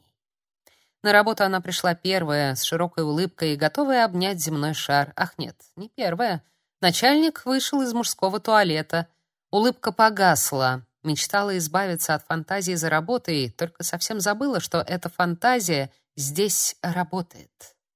Speaker 1: На работу она пришла первая, с широкой улыбкой и готовая обнять земной шар. Ах нет, не первая. Начальник вышел из мужского туалета. Улыбка погасла. Мечтала избавиться от фантазии за работой, только совсем забыла, что эта фантазия здесь работает.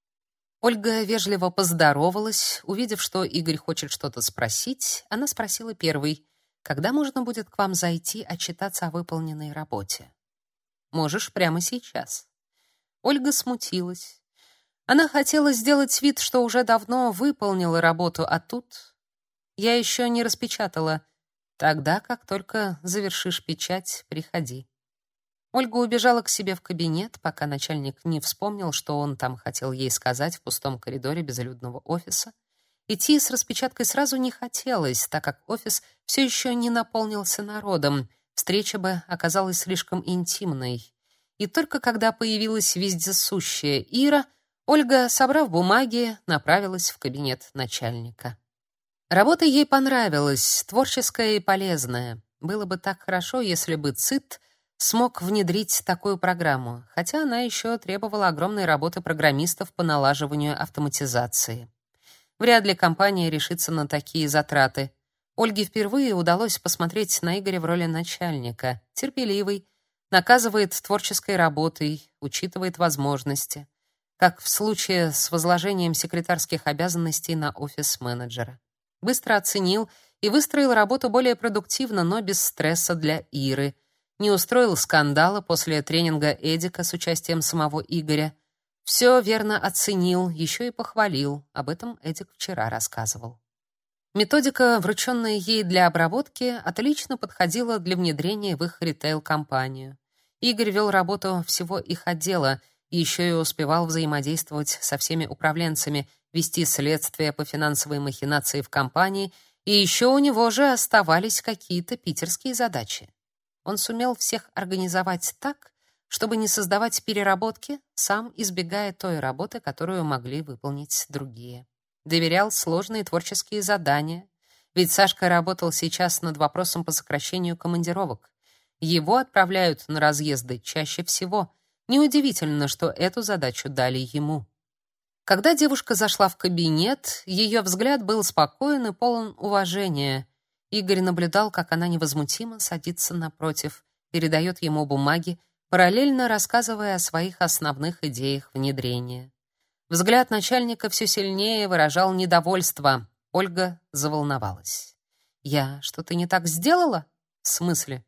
Speaker 1: Ольга вежливо поздоровалась. Увидев, что Игорь хочет что-то спросить, она спросила первой: «Когда можно будет к вам зайти отчитаться о выполненной работе?» «Можешь прямо сейчас». Ольга смутилась. Она хотела сделать вид, что уже давно выполнила работу, а тут... «Я еще не распечатала. Тогда, как только завершишь печать, приходи». Ольга убежала к себе в кабинет, пока начальник не вспомнил, что он там хотел ей сказать в пустом коридоре безлюдного офиса. Идти с распечаткой сразу не хотелось, так как офис все еще не наполнился народом. Встреча бы оказалась слишком интимной. И только когда появилась вездесущая Ира, Ольга, собрав бумаги, направилась в кабинет начальника. Работа ей понравилась, творческая и полезная. Было бы так хорошо, если бы ЦИТ смог внедрить такую программу, хотя она еще требовала огромной работы программистов по налаживанию автоматизации. Вряд ли компания решится на такие затраты. Ольге впервые удалось посмотреть на Игоря в роли начальника. Терпеливый, наказывает творческой работой, учитывает возможности, как в случае с возложением секретарских обязанностей на офис-менеджера. Быстро оценил и выстроил работу более продуктивно, но без стресса для Иры. Не устроил скандала после тренинга Эдика с участием самого Игоря. Все верно оценил, еще и похвалил. Об этом Эдик вчера рассказывал. Методика, врученная ей для обработки, отлично подходила для внедрения в их ритейл-компанию. Игорь вел работу всего их отдела и еще и успевал взаимодействовать со всеми управленцами, вести следствие по финансовой махинации в компании, и еще у него же оставались какие-то питерские задачи. Он сумел всех организовать так, чтобы не создавать переработки, сам избегая той работы, которую могли выполнить другие. Доверял сложные творческие задания, ведь Сашка работал сейчас над вопросом по сокращению командировок. Его отправляют на разъезды чаще всего. Неудивительно, что эту задачу дали ему. Когда девушка зашла в кабинет, ее взгляд был спокоен и полон уважения. Игорь наблюдал, как она невозмутимо садится напротив, передает ему бумаги, параллельно рассказывая о своих основных идеях внедрения. Взгляд начальника все сильнее выражал недовольство. Ольга заволновалась. «Я что-то не так сделала? В смысле?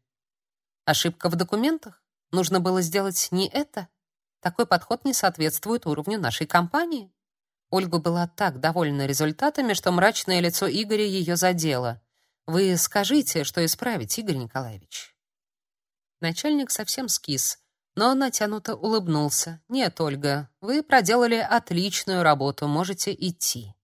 Speaker 1: Ошибка в документах? Нужно было сделать не это? Такой подход не соответствует уровню нашей компании». Ольга была так довольна результатами, что мрачное лицо Игоря ее задело. «Вы скажите, что исправить, Игорь Николаевич». Начальник совсем скис, но натянуто улыбнулся. «Нет, Ольга, вы проделали отличную работу, можете идти».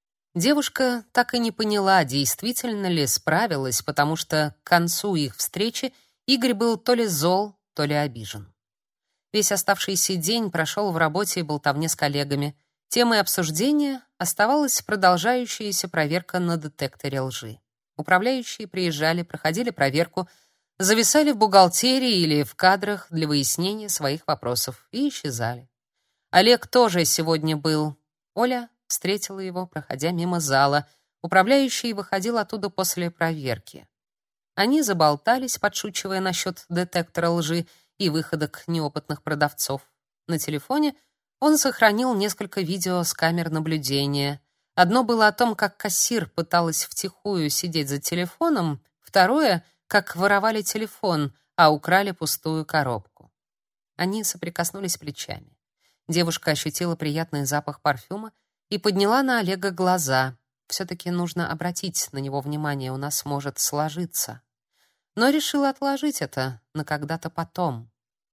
Speaker 1: Девушка так и не поняла, действительно ли справилась, потому что к концу их встречи Игорь был то ли зол, то ли обижен. Весь оставшийся день прошел в работе и болтовне с коллегами. Темой обсуждения оставалась продолжающаяся проверка на детекторе лжи. Управляющие приезжали, проходили проверку, зависали в бухгалтерии или в кадрах для выяснения своих вопросов и исчезали. Олег тоже сегодня был. Оля встретила его, проходя мимо зала. Управляющий выходил оттуда после проверки. Они заболтались, подшучивая насчет детектора лжи и выходок неопытных продавцов. На телефоне он сохранил несколько видео с камер наблюдения. Одно было о том, как кассир пыталась втихую сидеть за телефоном, второе — как воровали телефон, а украли пустую коробку. Они соприкоснулись плечами. Девушка ощутила приятный запах парфюма и подняла на Олега глаза. Все-таки нужно обратить на него внимание, у нас может сложиться. Но решила отложить это на когда-то потом.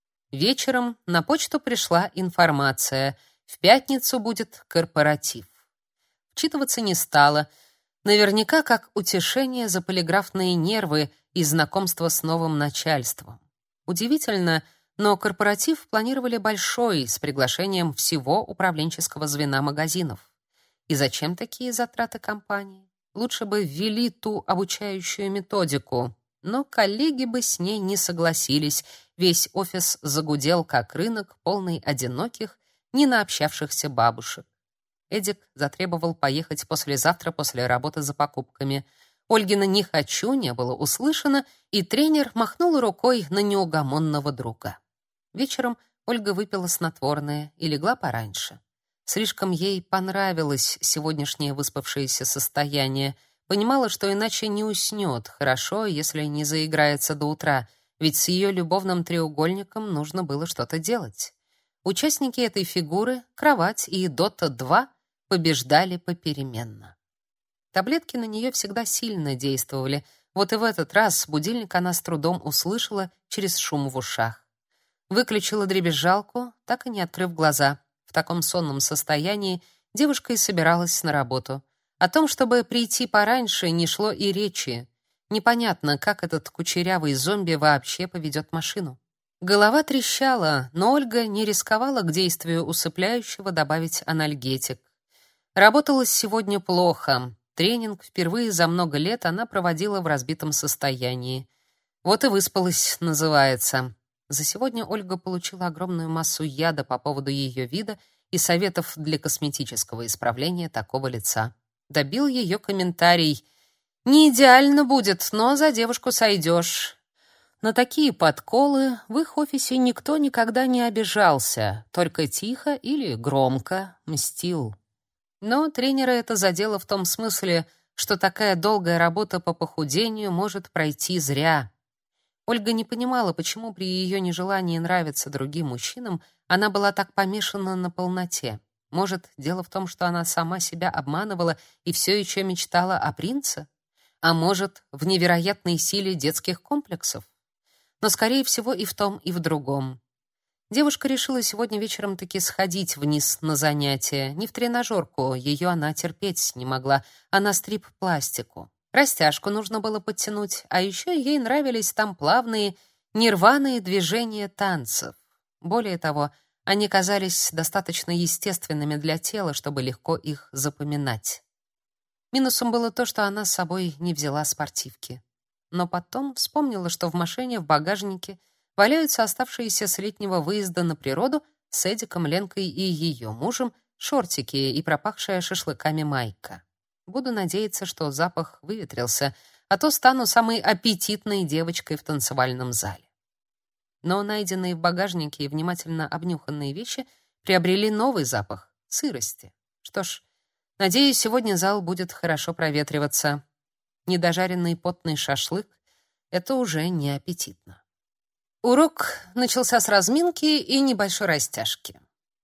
Speaker 1: Вечером на почту пришла информация. В пятницу будет корпоратив. Вчитываться не стала. Наверняка как утешение за полиграфные нервы и знакомство с новым начальством. Удивительно, но корпоратив планировали большой, с приглашением всего управленческого звена магазинов. И зачем такие затраты компании? Лучше бы ввели ту обучающую методику. Но коллеги бы с ней не согласились. Весь офис загудел, как рынок, полный одиноких, не наобщавшихся бабушек. Эдик затребовал поехать послезавтра после работы за покупками. Ольгина «не хочу» не было услышано, и тренер махнул рукой на неугомонного друга. Вечером Ольга выпила снотворное и легла пораньше. Слишком ей понравилось сегодняшнее выспавшееся состояние. Понимала, что иначе не уснет, хорошо, если не заиграется до утра, ведь с ее любовным треугольником нужно было что-то делать. Участники этой фигуры, кровать и Дота два, побеждали попеременно. Таблетки на нее всегда сильно действовали, вот и в этот раз будильник она с трудом услышала через шум в ушах. Выключила дребезжалку, так и не открыв глаза. В таком сонном состоянии девушка и собиралась на работу. О том, чтобы прийти пораньше, не шло и речи. Непонятно, как этот кучерявый зомби вообще поведет машину. Голова трещала, но Ольга не рисковала к действию усыпляющего добавить анальгетик. Работалось сегодня плохо. Тренинг впервые за много лет она проводила в разбитом состоянии. Вот и выспалась, называется. За сегодня Ольга получила огромную массу яда по поводу ее вида и советов для косметического исправления такого лица. Добил ее комментарий: «Не идеально будет, но за девушку сойдешь». На такие подколы в их офисе никто никогда не обижался, только тихо или громко мстил. Но тренера это задело в том смысле, что такая долгая работа по похудению может пройти зря. Ольга не понимала, почему при ее нежелании нравиться другим мужчинам она была так помешана на полноте. Может, дело в том, что она сама себя обманывала и все еще мечтала о принце? А может, в невероятной силе детских комплексов? Но, скорее всего, и в том, и в другом. Девушка решила сегодня вечером таки сходить вниз на занятия. Не в тренажерку, ее она терпеть не могла, а на стрип-пластику. Растяжку нужно было подтянуть, а еще ей нравились там плавные, нирваные движения танцев. Более того, они казались достаточно естественными для тела, чтобы легко их запоминать. Минусом было то, что она с собой не взяла спортивки. Но потом вспомнила, что в машине в багажнике валяются оставшиеся с летнего выезда на природу с Эдиком, Ленкой и ее мужем шортики и пропахшая шашлыками майка. Буду надеяться, что запах выветрился, а то стану самой аппетитной девочкой в танцевальном зале. Но найденные в багажнике и внимательно обнюханные вещи приобрели новый запах — сырости. Что ж, надеюсь, сегодня зал будет хорошо проветриваться. Недожаренный потный шашлык — это уже не аппетитно. Урок начался с разминки и небольшой растяжки.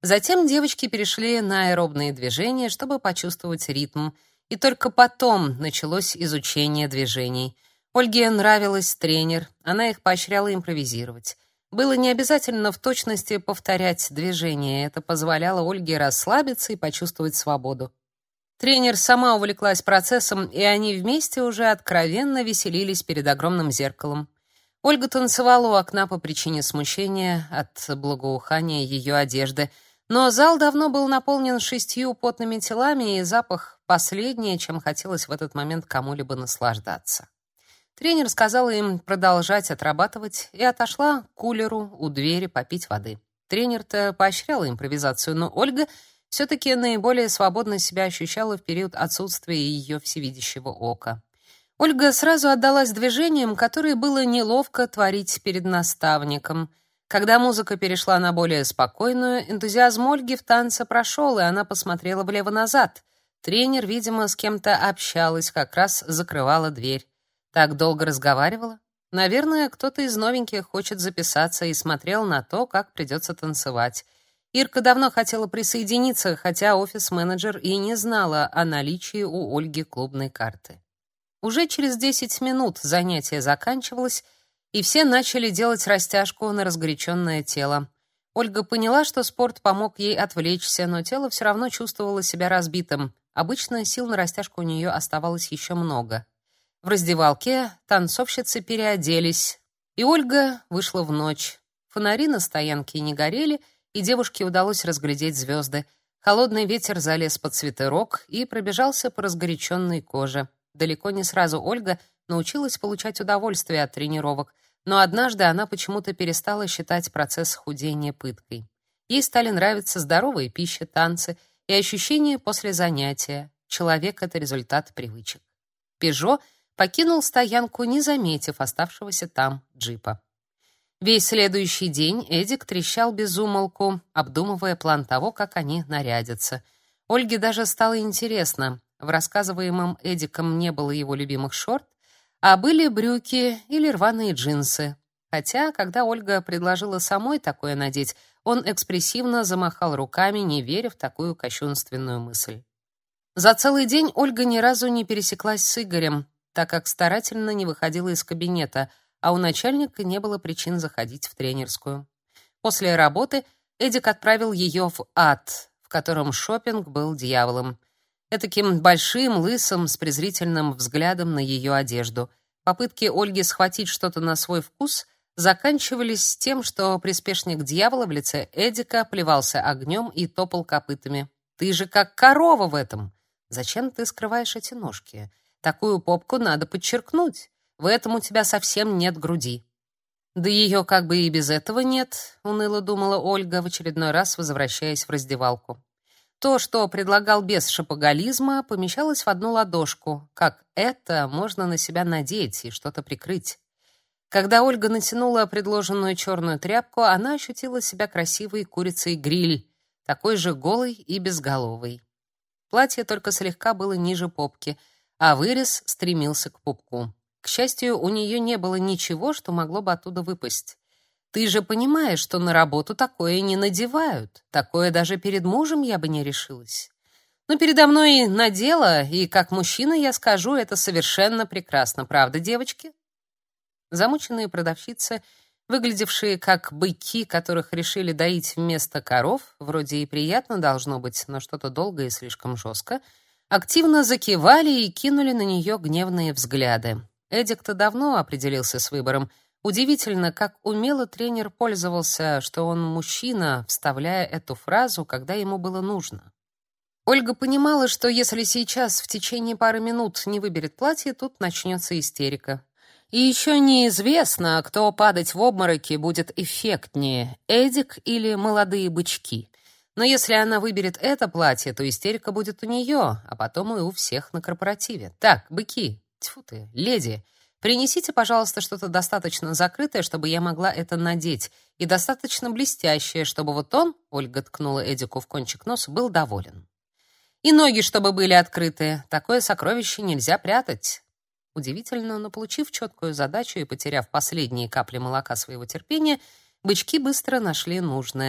Speaker 1: Затем девочки перешли на аэробные движения, чтобы почувствовать ритм, и только потом началось изучение движений. Ольге нравилась тренер, она их поощряла импровизировать. Было не обязательно в точности повторять движения, это позволяло Ольге расслабиться и почувствовать свободу. Тренер сама увлеклась процессом, и они вместе уже откровенно веселились перед огромным зеркалом. Ольга танцевала у окна по причине смущения от благоухания ее одежды, но зал давно был наполнен шестью потными телами, и запах последнее, чем хотелось в этот момент кому-либо наслаждаться. Тренер сказала им продолжать отрабатывать и отошла к кулеру у двери попить воды. Тренер-то поощряла импровизацию, но Ольга все-таки наиболее свободно себя ощущала в период отсутствия ее всевидящего ока. Ольга сразу отдалась движениям, которые было неловко творить перед наставником. Когда музыка перешла на более спокойную, энтузиазм Ольги в танце прошел, и она посмотрела влево-назад. Тренер, видимо, с кем-то общалась, как раз закрывала дверь. Так долго разговаривала? Наверное, кто-то из новеньких хочет записаться и смотрел на то, как придется танцевать. Ирка давно хотела присоединиться, хотя офис-менеджер и не знала о наличии у Ольги клубной карты. Уже через десять минут занятие заканчивалось, и все начали делать растяжку на разгоряченное тело. Ольга поняла, что спорт помог ей отвлечься, но тело все равно чувствовало себя разбитым. Обычно сил на растяжку у нее оставалось еще много. В раздевалке танцовщицы переоделись, и Ольга вышла в ночь. Фонари на стоянке не горели, и девушке удалось разглядеть звезды. Холодный ветер залез под свитерок и пробежался по разгоряченной коже. Далеко не сразу Ольга научилась получать удовольствие от тренировок, но однажды она почему-то перестала считать процесс худения пыткой. Ей стали нравиться здоровая пища, танцы и ощущения после занятия. Человек — это результат привычек. «Пежо» покинул стоянку, не заметив оставшегося там джипа. Весь следующий день Эдик трещал без умолку, обдумывая план того, как они нарядятся. Ольге даже стало интересно. В рассказываемом Эдиком не было его любимых шорт, а были брюки или рваные джинсы. Хотя, когда Ольга предложила самой такое надеть, он экспрессивно замахал руками, не веря в такую кощунственную мысль. За целый день Ольга ни разу не пересеклась с Игорем, так как старательно не выходила из кабинета, а у начальника не было причин заходить в тренерскую. После работы Эдик отправил ее в ад, в котором шопинг был дьяволом. Этаким большим, лысым, с презрительным взглядом на ее одежду. Попытки Ольги схватить что-то на свой вкус заканчивались тем, что приспешник дьявола в лице Эдика плевался огнем и топал копытами. «Ты же как корова в этом! Зачем ты скрываешь эти ножки? Такую попку надо подчеркнуть. В этом у тебя совсем нет груди». «Да ее как бы и без этого нет», — уныло думала Ольга, в очередной раз возвращаясь в раздевалку. То, что предлагал без шопоголизма, помещалось в одну ладошку. Как это можно на себя надеть и что-то прикрыть? Когда Ольга натянула предложенную черную тряпку, она ощутила себя красивой курицей-гриль, такой же голой и безголовой. Платье только слегка было ниже попки, а вырез стремился к пупку. К счастью, у нее не было ничего, что могло бы оттуда выпасть. «Ты же понимаешь, что на работу такое не надевают. Такое даже перед мужем я бы не решилась. Но передо мной надела, и как мужчина я скажу, это совершенно прекрасно. Правда, девочки?» Замученные продавщицы, выглядевшие как быки, которых решили доить вместо коров, вроде и приятно должно быть, но что-то долго и слишком жестко, активно закивали и кинули на нее гневные взгляды. Эдик-то давно определился с выбором. Удивительно, как умело тренер пользовался, что он мужчина, вставляя эту фразу, когда ему было нужно. Ольга понимала, что если сейчас в течение пары минут не выберет платье, тут начнется истерика. И еще неизвестно, кто падать в обмороки будет эффектнее, Эдик или молодые бычки. Но если она выберет это платье, то истерика будет у нее, а потом и у всех на корпоративе. Так, быки, тьфу ты, леди, принесите, пожалуйста, что-то достаточно закрытое, чтобы я могла это надеть, и достаточно блестящее, чтобы вот он, Ольга ткнула Эдику в кончик носа, был доволен. И ноги, чтобы были открыты. Такое сокровище нельзя прятать. Удивительно, но получив четкую задачу и потеряв последние капли молока своего терпения, бычки быстро нашли нужное.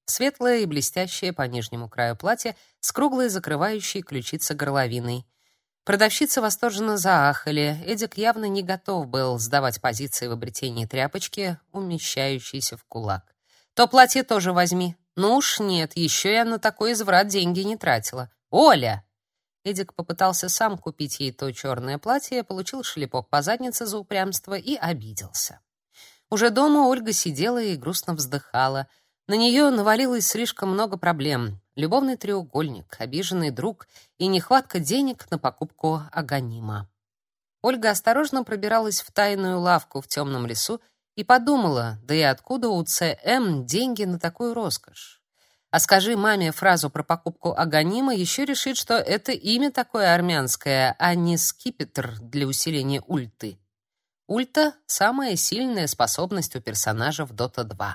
Speaker 1: Светлое и блестящее по нижнему краю платья с круглой закрывающей ключицы горловиной. Продавщицы восторженно заахали. Эдик явно не готов был сдавать позиции в обретении тряпочки, умещающейся в кулак. «То платье тоже возьми». «Ну уж нет, еще я на такой изврат деньги не тратила». «Оля!» Эдик попытался сам купить ей то черное платье, получил шлепок по заднице за упрямство и обиделся. Уже дома Ольга сидела и грустно вздыхала. На нее навалилось слишком много проблем. Любовный треугольник, обиженный друг и нехватка денег на покупку аганима. Ольга осторожно пробиралась в тайную лавку в темном лесу и подумала, да и откуда у ЦМ деньги на такую роскошь? А скажи маме фразу про покупку аганима, еще решит, что это имя такое армянское, а не скипетр для усиления ульты. Ульта — самая сильная способность у персонажа в Дота два.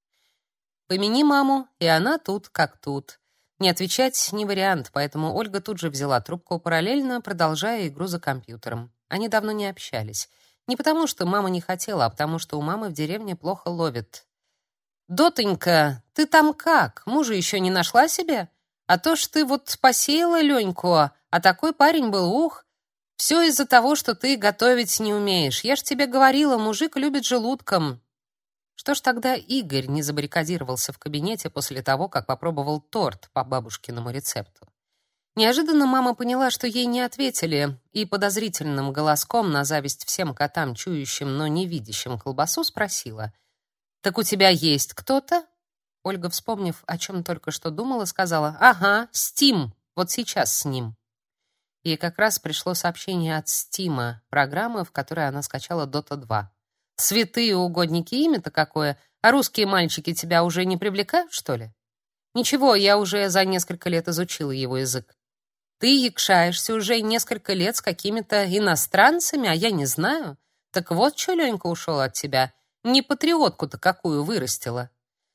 Speaker 1: Помяни маму, и она тут как тут. Не отвечать не вариант, поэтому Ольга тут же взяла трубку, параллельно продолжая игру за компьютером. Они давно не общались. Не потому, что мама не хотела, а потому, что у мамы в деревне плохо ловит. «Дотонька, ты там как? Мужа еще не нашла себе? А то ж ты вот посеяла Леньку, а такой парень был, ух! Все из-за того, что ты готовить не умеешь. Я ж тебе говорила, мужик любит желудком». Что ж тогда Игорь не забаррикадировался в кабинете после того, как попробовал торт по бабушкиному рецепту? Неожиданно мама поняла, что ей не ответили, и подозрительным голоском на зависть всем котам, чующим, но не видящим колбасу, спросила: «Так у тебя есть кто-то?» Ольга, вспомнив, о чем только что думала, сказала: «Ага, Стим, вот сейчас с ним». Ей как раз пришло сообщение от Стима, программы, в которой она скачала Дота два. «Святые угодники, имя-то какое! А русские мальчики тебя уже не привлекают, что ли?» «Ничего, я уже за несколько лет изучила его язык». «Ты якшаешься уже несколько лет с какими-то иностранцами, а я не знаю. Так вот, чё Ленька ушел от тебя. Не патриотку-то какую вырастила».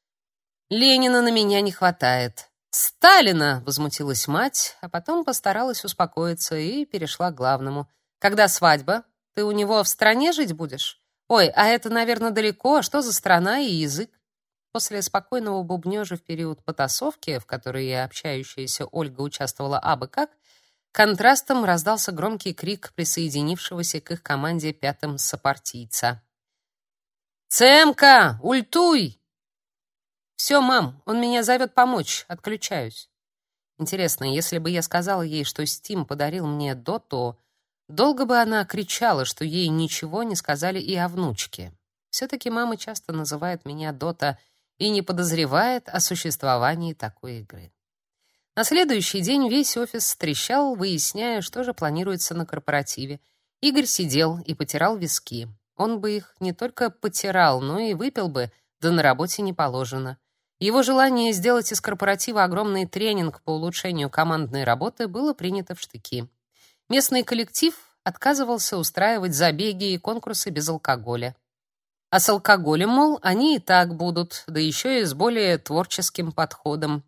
Speaker 1: «Ленина на меня не хватает». «Сталина!» — возмутилась мать, а потом постаралась успокоиться и перешла к главному. «Когда свадьба? Ты у него в стране жить будешь? Ой, а это, наверное, далеко. Что за страна и язык?» После спокойного бубнёжа в период потасовки, в которой общающаяся Ольга участвовала абы как, контрастом раздался громкий крик присоединившегося к их команде пятым сопартийца. «Цемка, ультуй!» «Все, мам, он меня зовет помочь, отключаюсь». Интересно, если бы я сказала ей, что Стим подарил мне доту, долго бы она кричала, что ей ничего не сказали и о внучке. Все-таки мама часто называет меня Дота и не подозревает о существовании такой игры. На следующий день весь офис трещал, выясняя, что же планируется на корпоративе. Игорь сидел и потирал виски. Он бы их не только потирал, но и выпил бы, да на работе не положено. Его желание сделать из корпоратива огромный тренинг по улучшению командной работы было принято в штыки. Местный коллектив отказывался устраивать забеги и конкурсы без алкоголя. А с алкоголем, мол, они и так будут, да еще и с более творческим подходом.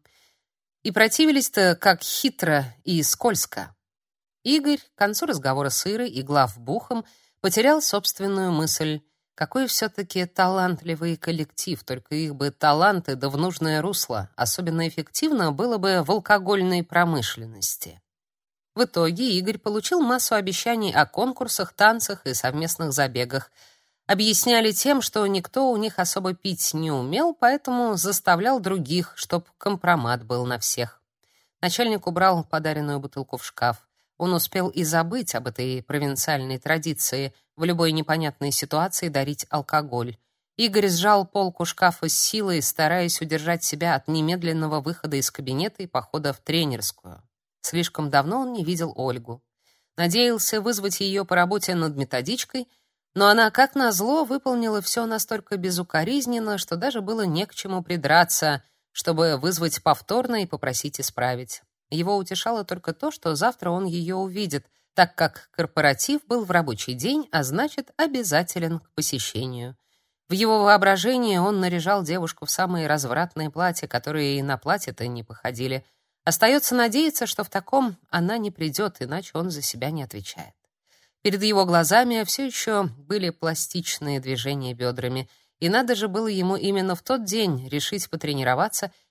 Speaker 1: И противились-то как хитро и скользко. Игорь к концу разговора с Ирой и главбухом потерял собственную мысль. Какой все-таки талантливый коллектив, только их бы таланты да в нужное русло. Особенно эффективно было бы в алкогольной промышленности. В итоге Игорь получил массу обещаний о конкурсах, танцах и совместных забегах. Объясняли тем, что никто у них особо пить не умел, поэтому заставлял других, чтоб компромат был на всех. Начальник убрал подаренную бутылку в шкаф. Он успел и забыть об этой провинциальной традиции в любой непонятной ситуации дарить алкоголь. Игорь сжал полку шкафа с силой, стараясь удержать себя от немедленного выхода из кабинета и похода в тренерскую. Слишком давно он не видел Ольгу. Надеялся вызвать ее по работе над методичкой, но она, как назло, выполнила все настолько безукоризненно, что даже было не к чему придраться, чтобы вызвать повторно и попросить исправить. Его утешало только то, что завтра он ее увидит, так как корпоратив был в рабочий день, а значит, обязателен к посещению. В его воображении он наряжал девушку в самые развратные платья, которые и на платье-то не походили. Остается надеяться, что в таком она не придет, иначе он за себя не отвечает. Перед его глазами все еще были пластичные движения бедрами, и надо же было ему именно в тот день решить потренироваться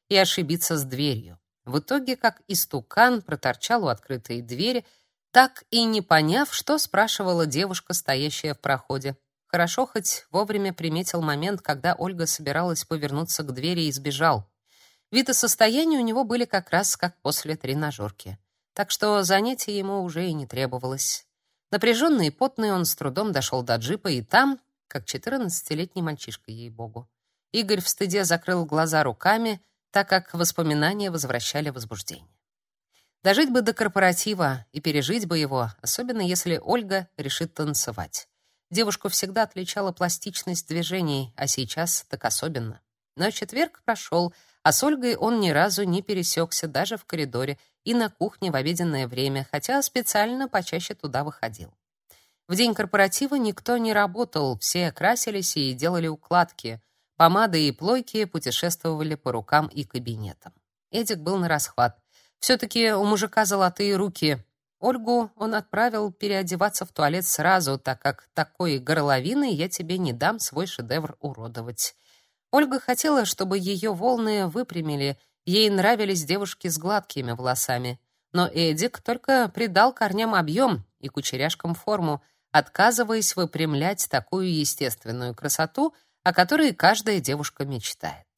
Speaker 1: и ошибиться с дверью. В итоге, как истукан, проторчал у открытой двери, так и не поняв, что спрашивала девушка, стоящая в проходе. Хорошо хоть вовремя приметил момент, когда Ольга собиралась повернуться к двери и сбежал. Вид и состояние у него были как раз как после тренажерки. Так что занятия ему уже и не требовалось. Напряженный и потный он с трудом дошел до джипа, и там, как четырнадцатилетний мальчишка, ей-богу. Игорь в стыде закрыл глаза руками, так как воспоминания возвращали возбуждение. Дожить бы до корпоратива и пережить бы его, особенно если Ольга решит танцевать. Девушку всегда отличала пластичность движений, а сейчас так особенно. Но четверг прошел, а с Ольгой он ни разу не пересекся даже в коридоре и на кухне в обеденное время, хотя специально почаще туда выходил. В день корпоратива никто не работал, все красились и делали укладки. Помады и плойки путешествовали по рукам и кабинетам. Эдик был нарасхват. Все-таки у мужика золотые руки. Ольгу он отправил переодеваться в туалет сразу, так как такой горловиной я тебе не дам свой шедевр уродовать. Ольга хотела, чтобы ее волны выпрямили, ей нравились девушки с гладкими волосами. Но Эдик только придал корням объем и кучеряшкам форму, отказываясь выпрямлять такую естественную красоту, о которой каждая девушка мечтает.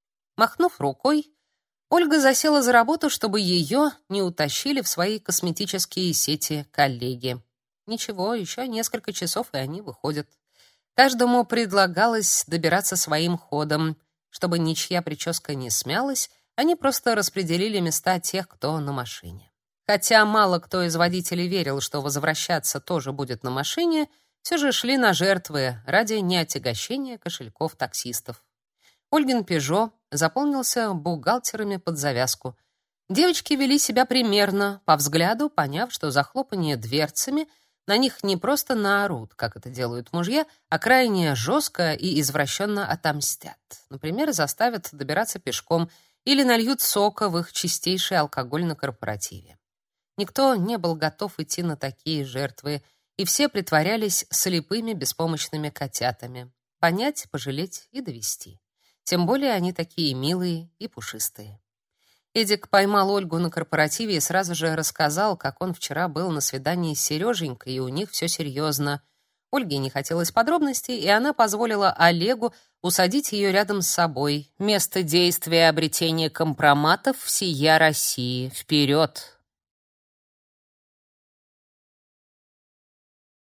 Speaker 1: Махнув рукой, Ольга засела за работу, чтобы ее не утащили в свои косметические сети коллеги. Ничего, еще несколько часов, и они выходят. Каждому предлагалось добираться своим ходом. Чтобы ничья прическа не смялась, они просто распределили места тех, кто на машине. Хотя мало кто из водителей верил, что возвращаться тоже будет на машине, все же шли на жертвы ради неотягощения кошельков таксистов. Ольгин «Пежо» заполнился бухгалтерами под завязку. Девочки вели себя примерно, по взгляду, поняв, что за хлопанье дверцами на них не просто наорут, как это делают мужья, а крайне жестко и извращенно отомстят. Например, заставят добираться пешком или нальют сока в их чистейший алкоголь на корпоративе. Никто не был готов идти на такие жертвы, и все притворялись слепыми беспомощными котятами. Понять, пожалеть и довести. Тем более они такие милые и пушистые. Эдик поймал Ольгу на корпоративе и сразу же рассказал, как он вчера был на свидании с Сереженькой, и у них все серьезно. Ольге не хотелось подробностей, и она позволила Олегу усадить ее рядом с собой. Место действия обретения компроматов всея России. Вперед!